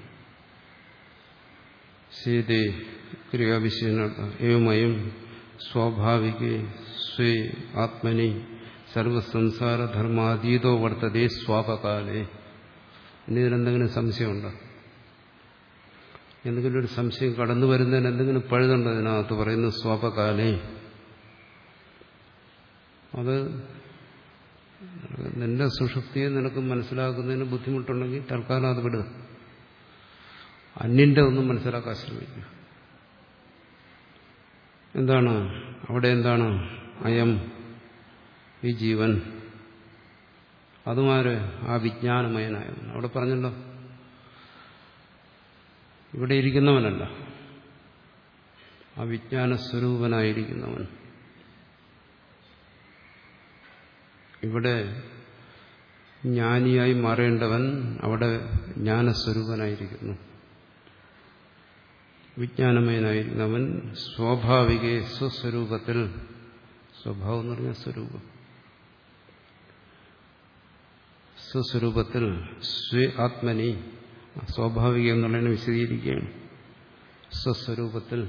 സീതേ ക്രിയാവിശേഷ ഏവമയം സ്വാഭാവികേ സ്വേ ആത്മനി സർവസംസാരധർമാതീതോ വർത്തതേ സ്വാപകാലേ. ഇനി ഇതിനെന്തെങ്കിലും സംശയമുണ്ടോ? എന്തെങ്കിലും ഒരു സംശയം കടന്നു വരുന്നതിന് എന്തെങ്കിലും പഴുതുണ്ടോ ഇതിനകത്ത്? പറയുന്നു സ്വാപകാലേ. അത് നിന്റെ സുഷുപ്തിയെ നിനക്ക് മനസ്സിലാക്കുന്നതിന് ബുദ്ധിമുട്ടുണ്ടെങ്കിൽ തൽക്കാലം അത് വിടുക. അന്യന്റെ ഒന്നും മനസ്സിലാക്കാൻ ശ്രമിക്കുക. എന്താണ് അവിടെ? എന്താണ് അയം, ഈ ജീവൻ? അതുമാര് ആ വിജ്ഞാനമയനായവൻ. അവിടെ പറഞ്ഞല്ലോ, ഇവിടെ ഇരിക്കുന്നവനല്ല, ആ വിജ്ഞാനസ്വരൂപനായിരിക്കുന്നവൻ. ഇവിടെ ജ്ഞാനിയായി മാറേണ്ടവൻ അവിടെ ജ്ഞാനസ്വരൂപനായിരിക്കുന്നു, വിജ്ഞാനമയനായിരിക്കുന്നവൻ. സ്വാഭാവിക സ്വസ്വരൂപത്തിൽ, സ്വഭാവം എന്ന് പറഞ്ഞാൽ സ്വരൂപം, സ്വസ്വരൂപത്തിൽ സ്വേ ആത്മനി, സ്വാഭാവികം എന്നുള്ളതിനെ വിശദീകരിക്കുകയാണ്. സ്വസ്വരൂപത്തിൽ,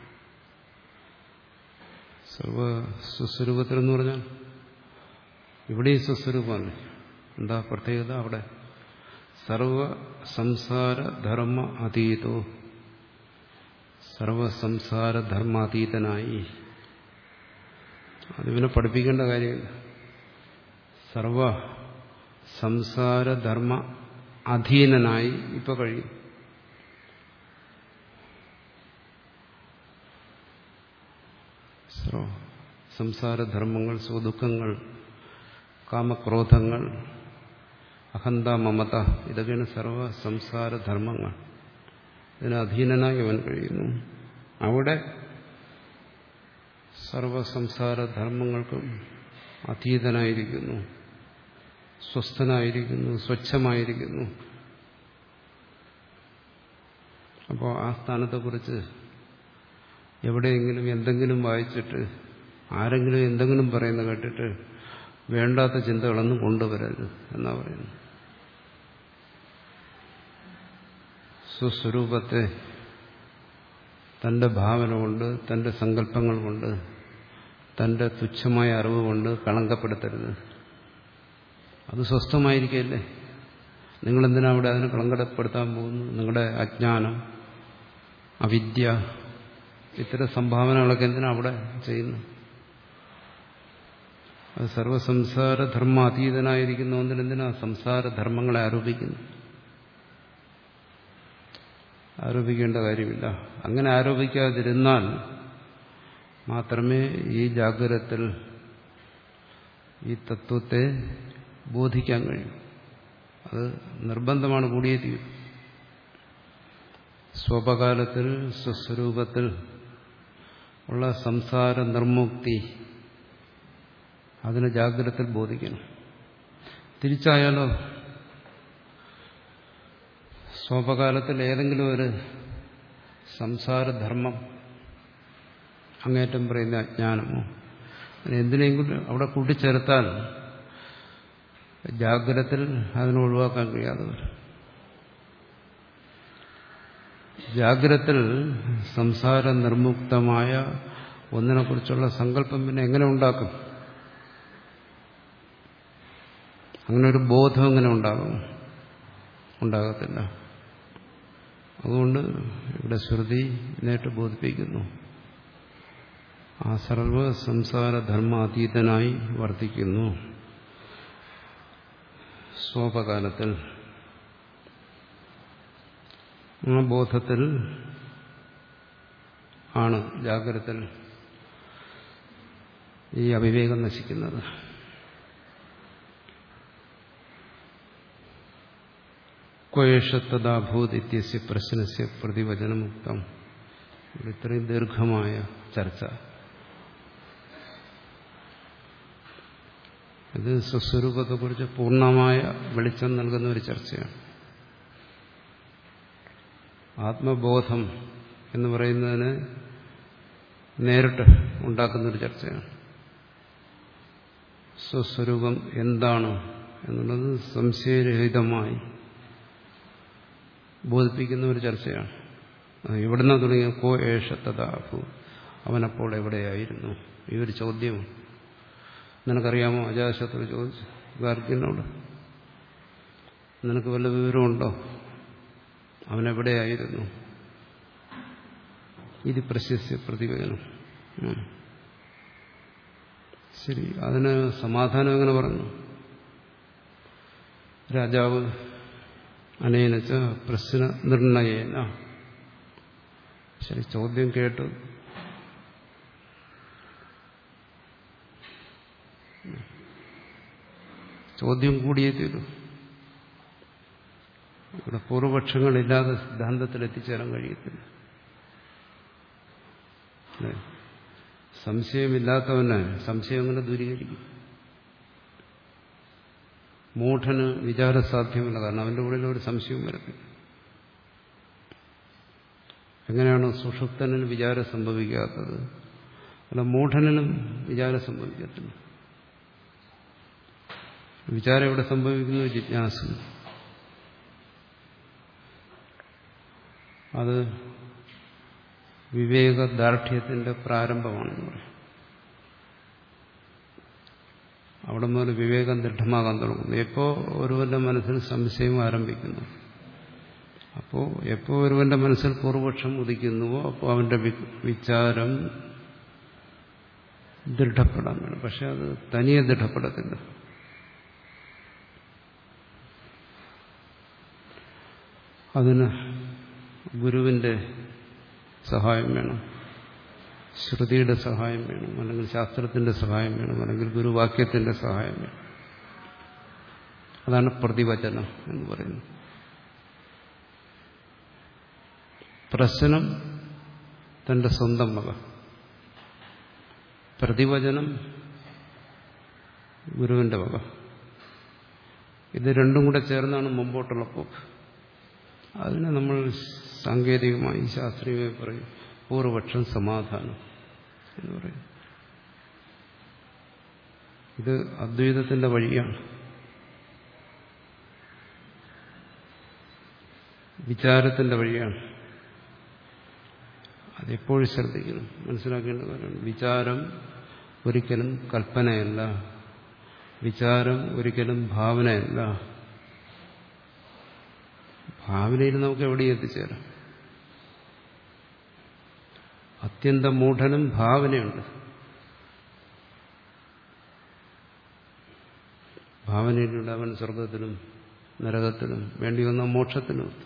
സർവ സ്വസ്വരൂപത്തിൽ എന്ന് പറഞ്ഞാൽ ഇവിടെയും സ്വസ്വരൂപമല്ലേ. എന്താ പ്രത്യേകത? അവിടെ സർവ സംസാര ധർമ്മ അതീതോ, സർവസംസാരധർമാതീതനായി. അതിനെ പഠിപ്പിക്കേണ്ട കാര്യമില്ല. സർവ സംസാരധർമ്മ അധീനനായി ഇപ്പൊ കഴിയും. സർവ സംസാരധർമ്മങ്ങൾ, സ്വദുഃഖങ്ങൾ, കാമക്രോധങ്ങൾ, അഹന്ത മമത, ഇതൊക്കെയാണ് സർവ സംസാരധർമ്മങ്ങൾ. ഇതിന് അധീനനായി അവൻ കഴിയുന്നു. അവിടെ സർവസംസാരധർമ്മങ്ങൾക്കും അതീതനായിരിക്കുന്നു, സ്വസ്ഥനായിരിക്കുന്നു, സ്വച്ഛമായിരിക്കുന്നു. അപ്പോൾ ആ സ്ഥാനത്തെക്കുറിച്ച് എവിടെയെങ്കിലും എന്തെങ്കിലും വായിച്ചിട്ട് ആരെങ്കിലും എന്തെങ്കിലും പറയുന്ന കേട്ടിട്ട് വേണ്ടാത്ത ചിന്തകളൊന്നും കൊണ്ടുവരരുത് എന്നാ പറയുന്നു. സ്വസ്വരൂപത്തെ തന്റെ ഭാവന കൊണ്ട്, തന്റെ സങ്കല്പങ്ങൾ കൊണ്ട്, തന്റെ തുച്ഛമായ അറിവ് കൊണ്ട് കളങ്കപ്പെടുത്തരുത്. അത് സ്വസ്ഥമായിരിക്കല്ലേ. നിങ്ങളെന്തിനാ അവിടെ അതിനെ കളങ്കപ്പെടുത്താൻ പോകുന്നു? നിങ്ങളുടെ അജ്ഞാനം, അവിദ്യ, ഇത്തരം സംഭാവനകളൊക്കെ എന്തിനാ അവിടെ ചെയ്യുന്നു? അത് സർവസംസാരധർമ്മ അതീതനായിരിക്കുന്ന ഒന്നിനെന്തിനാ സംസാരധർമ്മങ്ങളെ ആരോപിക്കുന്നു? ആരോപിക്കേണ്ട കാര്യമില്ല. അങ്ങനെ ആരോപിക്കാതിരുന്നാൽ മാത്രമേ ഈ ജാഗ്രതത്തിൽ ഈ തത്വത്തെ ബോധിക്കാൻ കഴിയും. അത് നിർബന്ധമാണ്, കൂടിയേ തീരും. സ്വപകാലത്തിൽ സ്വസ്വരൂപത്തിൽ ഉള്ള സംസാര നിർമുക്തി അതിനെ ജാഗ്രതത്തിൽ ബോധിക്കണം. തിരിച്ചായാലോ, സ്വപകാലത്തിൽ ഏതെങ്കിലും ഒരു സംസാരധർമ്മം, അങ്ങേറ്റം പറയുന്ന അജ്ഞാനമോ എന്തിനെങ്കിലും അവിടെ കൂട്ടിച്ചേർത്താൽ ജാഗ്രതത്തിൽ അതിനെ ഒഴിവാക്കാൻ കഴിയാതെ വരും. ജാഗ്രതത്തിൽ സംസാര നിർമുക്തമായ ഒന്നിനെക്കുറിച്ചുള്ള സങ്കല്പം പിന്നെ എങ്ങനെ ഉണ്ടാക്കും? അങ്ങനെ ഒരു ബോധം എങ്ങനെ ഉണ്ടാകും? ഉണ്ടാകത്തില്ല. അതുകൊണ്ട് ഇവിടെ ശ്രുതി നേരിട്ട് ബോധിപ്പിക്കുന്നു, ആ സർവ സംസാരധർമാതീതനായി വർത്തിക്കുന്നു സ്വപകാലത്തിൽ. ആ ബോധത്തിൽ ആണ് ജാഗ്രതത്തിൽ ഈ അവിവേകം നശിക്കുന്നത്. ക്വേഷത്തദാഭൂത് ഇത്യസ്യ പ്രശ്നസ്യ പ്രതിവചനമുക്തം. ഇത്രയും ദീർഘമായ ചർച്ച. ഇത് സ്വസ്വരൂപത്തെക്കുറിച്ച് പൂർണ്ണമായ വെളിച്ചം നൽകുന്ന ഒരു ചർച്ചയാണ്. ആത്മബോധം എന്ന് പറയുന്നതിന് നേരിട്ട് ഉണ്ടാക്കുന്നൊരു ചർച്ചയാണ്. സ്വസ്വരൂപം എന്താണ് എന്നുള്ളത് സംശയരഹിതമായി ബോധിപ്പിക്കുന്ന ഒരു ചർച്ചയാണ്. എവിടുന്ന തുടങ്ങിയ കോ ഏഷത്തദാഭൂ, അവനപ്പോൾ എവിടെയായിരുന്നു? ഈ ഒരു ചോദ്യം നിനക്കറിയാമോ? അജാതശത്രു ചോദിച്ചു ഗാർഗ്യനോട്, നിനക്ക് വല്ല വിവരമുണ്ടോ അവനെവിടെയായിരുന്നു? ഇത് പ്രശസ്യ പ്രതിവചനം. ശരി, അതിന് സമാധാനം എങ്ങനെ പറഞ്ഞു? രാജാവ് അനേനച്ച പ്രശ്ന നിർണയേന. ശരി, ചോദ്യം കേട്ടു. ചോദ്യം കൂടിയേ തീരൂ. ഇവിടെ പൂർവപക്ഷങ്ങളില്ലാതെ സിദ്ധാന്തത്തിൽ എത്തിച്ചേരാൻ കഴിയത്തില്ല. സംശയമില്ലാത്തവന് സംശയം അങ്ങനെ ദൂരീകരിക്കും. മൂഢന് വിചാരസാധ്യമല്ല, കാരണം അവന്റെ ഉള്ളിൽ ഒരു സംശയവും വരത്തില്ല. എങ്ങനെയാണ് സുഷുപ്തനിൽ വിചാരം സംഭവിക്കാത്തത്? അല്ല, മൂഢനും വിചാരം സംഭവിക്കത്തില്ല. വിചാരം എവിടെ സംഭവിക്കുന്നു? ജിജ്ഞാസ. അത് വിവേകദാർഢ്യത്തിന്റെ പ്രാരംഭമാണെന്ന് പറയും. അവിടെ മുതൽ വിവേകം ദൃഢമാകാൻ തുടങ്ങുന്നു. എപ്പോ ഒരുവന്റെ മനസ്സിൽ സംശയം ആരംഭിക്കുന്നു, അപ്പോൾ എപ്പോ ഒരുവന്റെ മനസ്സിൽ പൂർവപക്ഷം ഉദിക്കുന്നുവോ അപ്പോൾ അവന്റെ വിചാരം ദൃഢപ്പെടാൻ വേണം. പക്ഷെ അത് തനിയെ ദൃഢപ്പെടത്തില്ല. അതിന് ഗുരുവിന്റെ സഹായം വേണം, ശ്രുതിയുടെ സഹായം വേണം, അല്ലെങ്കിൽ ശാസ്ത്രത്തിന്റെ സഹായം വേണം, അല്ലെങ്കിൽ ഗുരുവാക്യത്തിന്റെ സഹായം വേണം. അതാണ് പ്രതിവചനം എന്ന് പറയുന്നത്. പ്രശ്നം തന്റെ സ്വന്തം വക, പ്രതിവചനം ഗുരുവിന്റെ വക. ഇത് രണ്ടും കൂടെ ചേർന്നാണ് മുമ്പോട്ടുള്ള പോക്ക്. അതിനെ നമ്മൾ സാങ്കേതികമായി ശാസ്ത്രീയമായി പറയും പൂർവപക്ഷം സമാധാനം എന്ന് പറയും. ഇത് അദ്വൈതത്തിന്റെ വഴിയാണ്. വിചാരത്തിന്റെ വഴിയാണ്. അതെപ്പോഴും ശ്രദ്ധിക്കണം, മനസ്സിലാക്കേണ്ട കാര്യമാണ്. വിചാരം ഒരിക്കലും കൽപ്പനയല്ല, വിചാരം ഒരിക്കലും ഭാവനയല്ല. ഭാവനയിൽ നമുക്ക് എവിടെയും എത്തിച്ചേരാം. അത്യന്തം മൂഢനും ഭാവനയുണ്ട്. ഭാവനയിലൂടെ അവൻ സ്വർഗത്തിലും നരകത്തിലും വേണ്ടി വന്ന മോക്ഷത്തിലും എത്തും.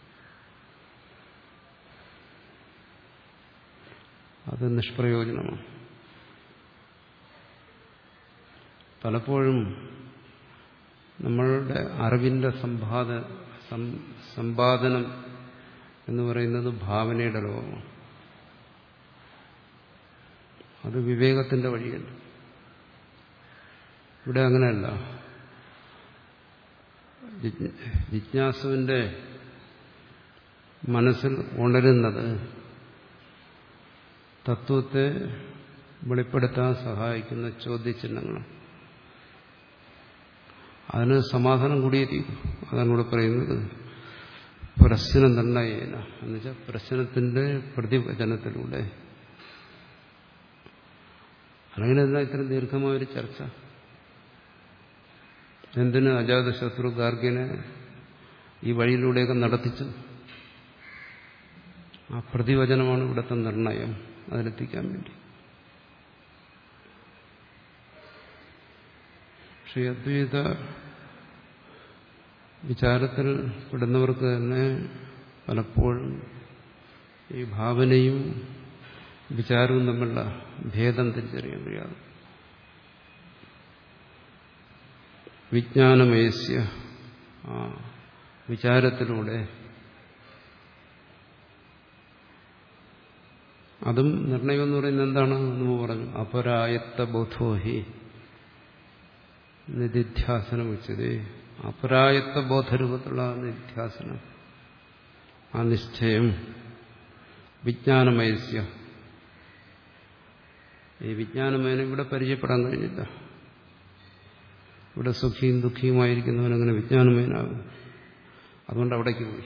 അത് നിഷ്പ്രയോജനമാണ്. പലപ്പോഴും നമ്മളുടെ അറിവിന്റെ സമ്പാദ സമ്പാദനം എന്ന് പറയുന്നത് ഭാവനയുടെ ലോകമാണ്. അത് വിവേകത്തിന്റെ വഴിയല്ല. ഇവിടെ അങ്ങനെയല്ല. ജിജ്ഞാസുവിന്റെ മനസ്സിൽ ഉണരുന്നത് തത്വത്തെ വെളിപ്പെടുത്താൻ സഹായിക്കുന്ന ചോദ്യചിഹ്നങ്ങളാണ്. അതിന് സമാധാനം കൂടിയേ തീരും. അതാണ് ഇവിടെ പറയുന്നത് പ്രശ്ന നിർണയേന എന്നുവെച്ചാൽ പ്രശ്നത്തിന്റെ പ്രതിവചനത്തിലൂടെ. അല്ലെങ്കിൽ എന്താ ഇത്രയും ദീർഘമായൊരു ചർച്ച? എന്തിന് അജാതശത്രു ഗാർഗ്യനെ ഈ വഴിയിലൂടെയൊക്കെ നടത്തിച്ചു? ആ പ്രതിവചനമാണ് ഇവിടുത്തെ നിർണയം, അതിലെത്തിക്കാൻ വേണ്ടി. പക്ഷേ അദ്വൈത വിചാരത്തിൽ പെടുന്നവർക്ക് തന്നെ പലപ്പോഴും ഈ ഭാവനയും വിചാരവും തമ്മിലുള്ള ഭേദം തിരിച്ചറിയാൻ കഴിയാതെ. വിജ്ഞാനമയസ്യ, ആ വിചാരത്തിലൂടെ. അതും നിർണയം എന്ന് പറയുന്നത് എന്താണ് എന്ന് പറഞ്ഞു. അപരായത്ത ബോധോഹി നിധിധ്യാസനം വെച്ചത്. അപരായത്ത ബോധരൂപത്തിലുള്ള നിധ്യാസനം, ആ നിശ്ചയം വിജ്ഞാനമയസ്യ. ഈ വിജ്ഞാനമയനെ ഇവിടെ പരിചയപ്പെടാൻ കഴിഞ്ഞില്ല. ഇവിടെ സുഖിയും ദുഃഖിയുമായിരിക്കുന്നവനങ്ങനെ വിജ്ഞാനമയനാകും. അതുകൊണ്ട് അവിടേക്ക് പോയി.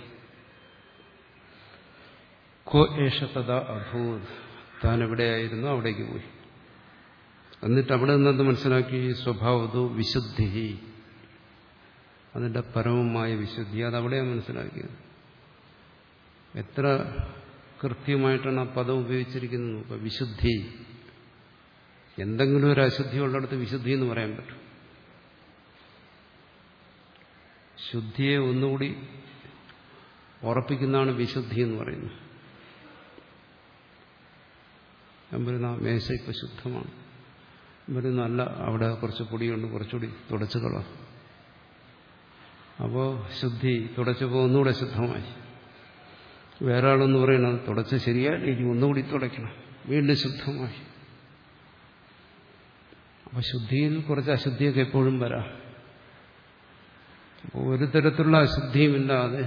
കോ ഏഷ തഥാ അഭൂത്, താൻ എവിടെയായിരുന്നു അവിടേക്ക് പോയി. എന്നിട്ട് അവിടെ നിന്നത് മനസ്സിലാക്കി. സ്വഭാവതോ വിശുദ്ധി, അതിന്റെ പരമമായ വിശുദ്ധി, അതവിടെയാണ് മനസ്സിലാക്കിയത്. എത്ര കൃത്യമായിട്ടാണ് ആ പദം ഉപയോഗിച്ചിരിക്കുന്നത്. ഇപ്പൊ വിശുദ്ധി, എന്തെങ്കിലും ഒരു അശുദ്ധി ഉള്ളിടത്ത് വിശുദ്ധി എന്ന് പറയാൻ പറ്റും. ശുദ്ധിയെ ഒന്നുകൂടി ഉറപ്പിക്കുന്നതാണ് വിശുദ്ധി എന്ന് പറയുന്നത്. ഞാൻ പറയുന്ന മേശ ഇപ്പൊ ശുദ്ധമാണ്, പറയുന്ന അല്ല, അവിടെ കുറച്ച് പൊടിയുണ്ട്, കുറച്ചുകൂടി തുടച്ചു കളാം. അപ്പോൾ ശുദ്ധി തുടച്ചപ്പോൾ ഒന്നുകൂടെ ശുദ്ധമായി. വേറെ ആളെന്ന് പറയുന്നത് തുടച്ച് ശരിയായി, ഇനി ഒന്നുകൂടി തുടയ്ക്കണം, വീണ്ടും ശുദ്ധമായി. അപ്പോൾ ശുദ്ധിയിൽ കുറച്ച് അശുദ്ധിയൊക്കെ എപ്പോഴും വരാം. അപ്പോൾ ഒരു തരത്തിലുള്ള അശുദ്ധിയുമില്ലാതെ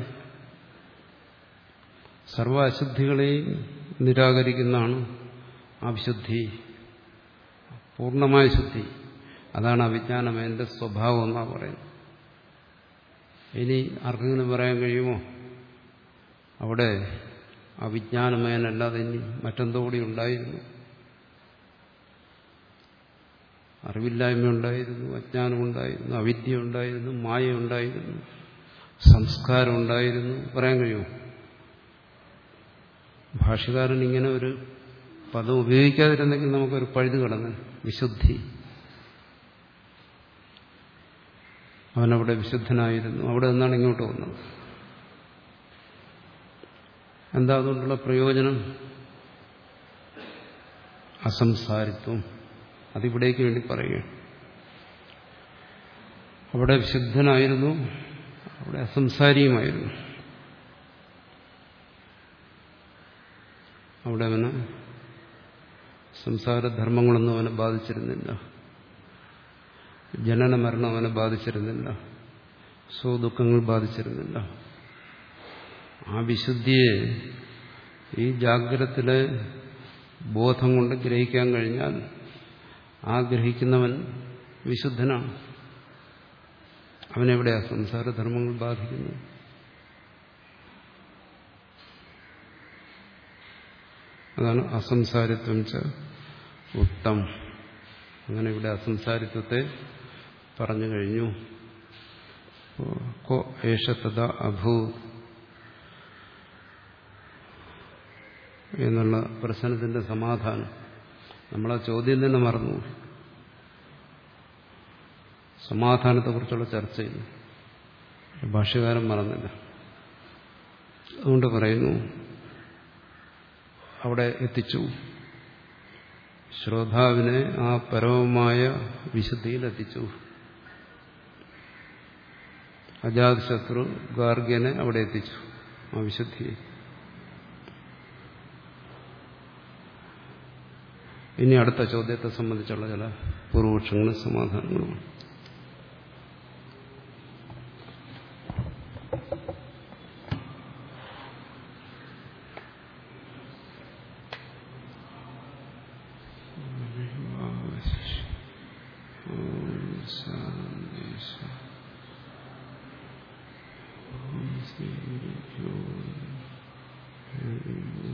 സർവ അശുദ്ധികളെയും നിരാകരിക്കുന്നതാണ് ആ വിശുദ്ധി, പൂർണ്ണമായ ശുദ്ധി. അതാണ് അവിജ്ഞാനമയന്റെ സ്വഭാവം എന്നാണ് പറയുന്നത്. ഇനി ആർക്കെങ്കിലും പറയാൻ കഴിയുമോ അവിടെ അവിജ്ഞാനമയനല്ലാതെ ഇനി മറ്റെന്തോ കൂടി ഉണ്ടായിരുന്നു? അറിവില്ലായ്മ ഉണ്ടായിരുന്നു, അജ്ഞാനമുണ്ടായിരുന്നു, അവിദ്യ ഉണ്ടായിരുന്നു, മായ ഉണ്ടായിരുന്നു, സംസ്കാരം ഉണ്ടായിരുന്നു. പറയാൻ കഴിയുമോ? ഭാഷ്യകാരൻ ഇങ്ങനെ ഒരു പദം ഉപയോഗിക്കാതിരുന്നെങ്കിൽ നമുക്കൊരു പഴുത് കടന്ന്. വിശുദ്ധി, അവനവിടെ വിശുദ്ധനായിരുന്നു. അവിടെ നിന്നാണ് ഇങ്ങോട്ട് വന്നത്. എന്താ അതുകൊണ്ടുള്ള പ്രയോജനം? അസംസാരിത്വം. അതിവിടേക്ക് വേണ്ടി പറയുകയാണ്. അവിടെ വിശുദ്ധനായിരുന്നു, അവിടെ അസംസാരിയുമായിരുന്നു. അവിടെ അവന് സംസാരധർമ്മങ്ങളൊന്നും അവനെ ബാധിച്ചിരുന്നില്ല, ജനന മരണം അവനെ ബാധിച്ചിരുന്നില്ല, സ്വദുഃഖങ്ങൾ ബാധിച്ചിരുന്നില്ല. ആ വിശുദ്ധിയെ ഈ ജാഗ്രതത്തിലെ ബോധം കൊണ്ട് ഗ്രഹിക്കാൻ കഴിഞ്ഞാൽ ആ ഗ്രഹിക്കുന്നവൻ വിശുദ്ധനാണ്. അവനെവിടെയാ സംസാരധർമ്മങ്ങൾ ബാധിക്കുന്നത്? അതാണ് അസംസാരിത്വം ച ഉക്തം. അങ്ങനെ ഇവിടെ അസംസാരിത്വത്തെ പറഞ്ഞു കഴിഞ്ഞു. കോ ഏഷ തഥാ അഭൂത് എന്നുള്ള പ്രശ്നത്തിന്റെ സമാധാനം. നമ്മളാ ചോദ്യം തന്നെ മറന്നു. സമാധാനത്തെക്കുറിച്ചുള്ള ചർച്ചയിൽ ഭാഷ്യകാരൻ മറന്നില്ല. അതുകൊണ്ട് പറയുന്നു, അവിടെ എത്തിച്ചു. ശ്രോതാവിനെ ആ പരമമായ വിശുദ്ധിയിൽ എത്തിച്ചു. അജാതശത്രു ഗാർഗ്യനെ അവിടെ എത്തിച്ചു ആ വിശുദ്ധിയെ. ഇനി അടുത്ത ചോദ്യത്തെ സംബന്ധിച്ചുള്ള ചില പൂർവപക്ഷങ്ങളും സമാധാനങ്ങളുമാണ്. ശാന്തി.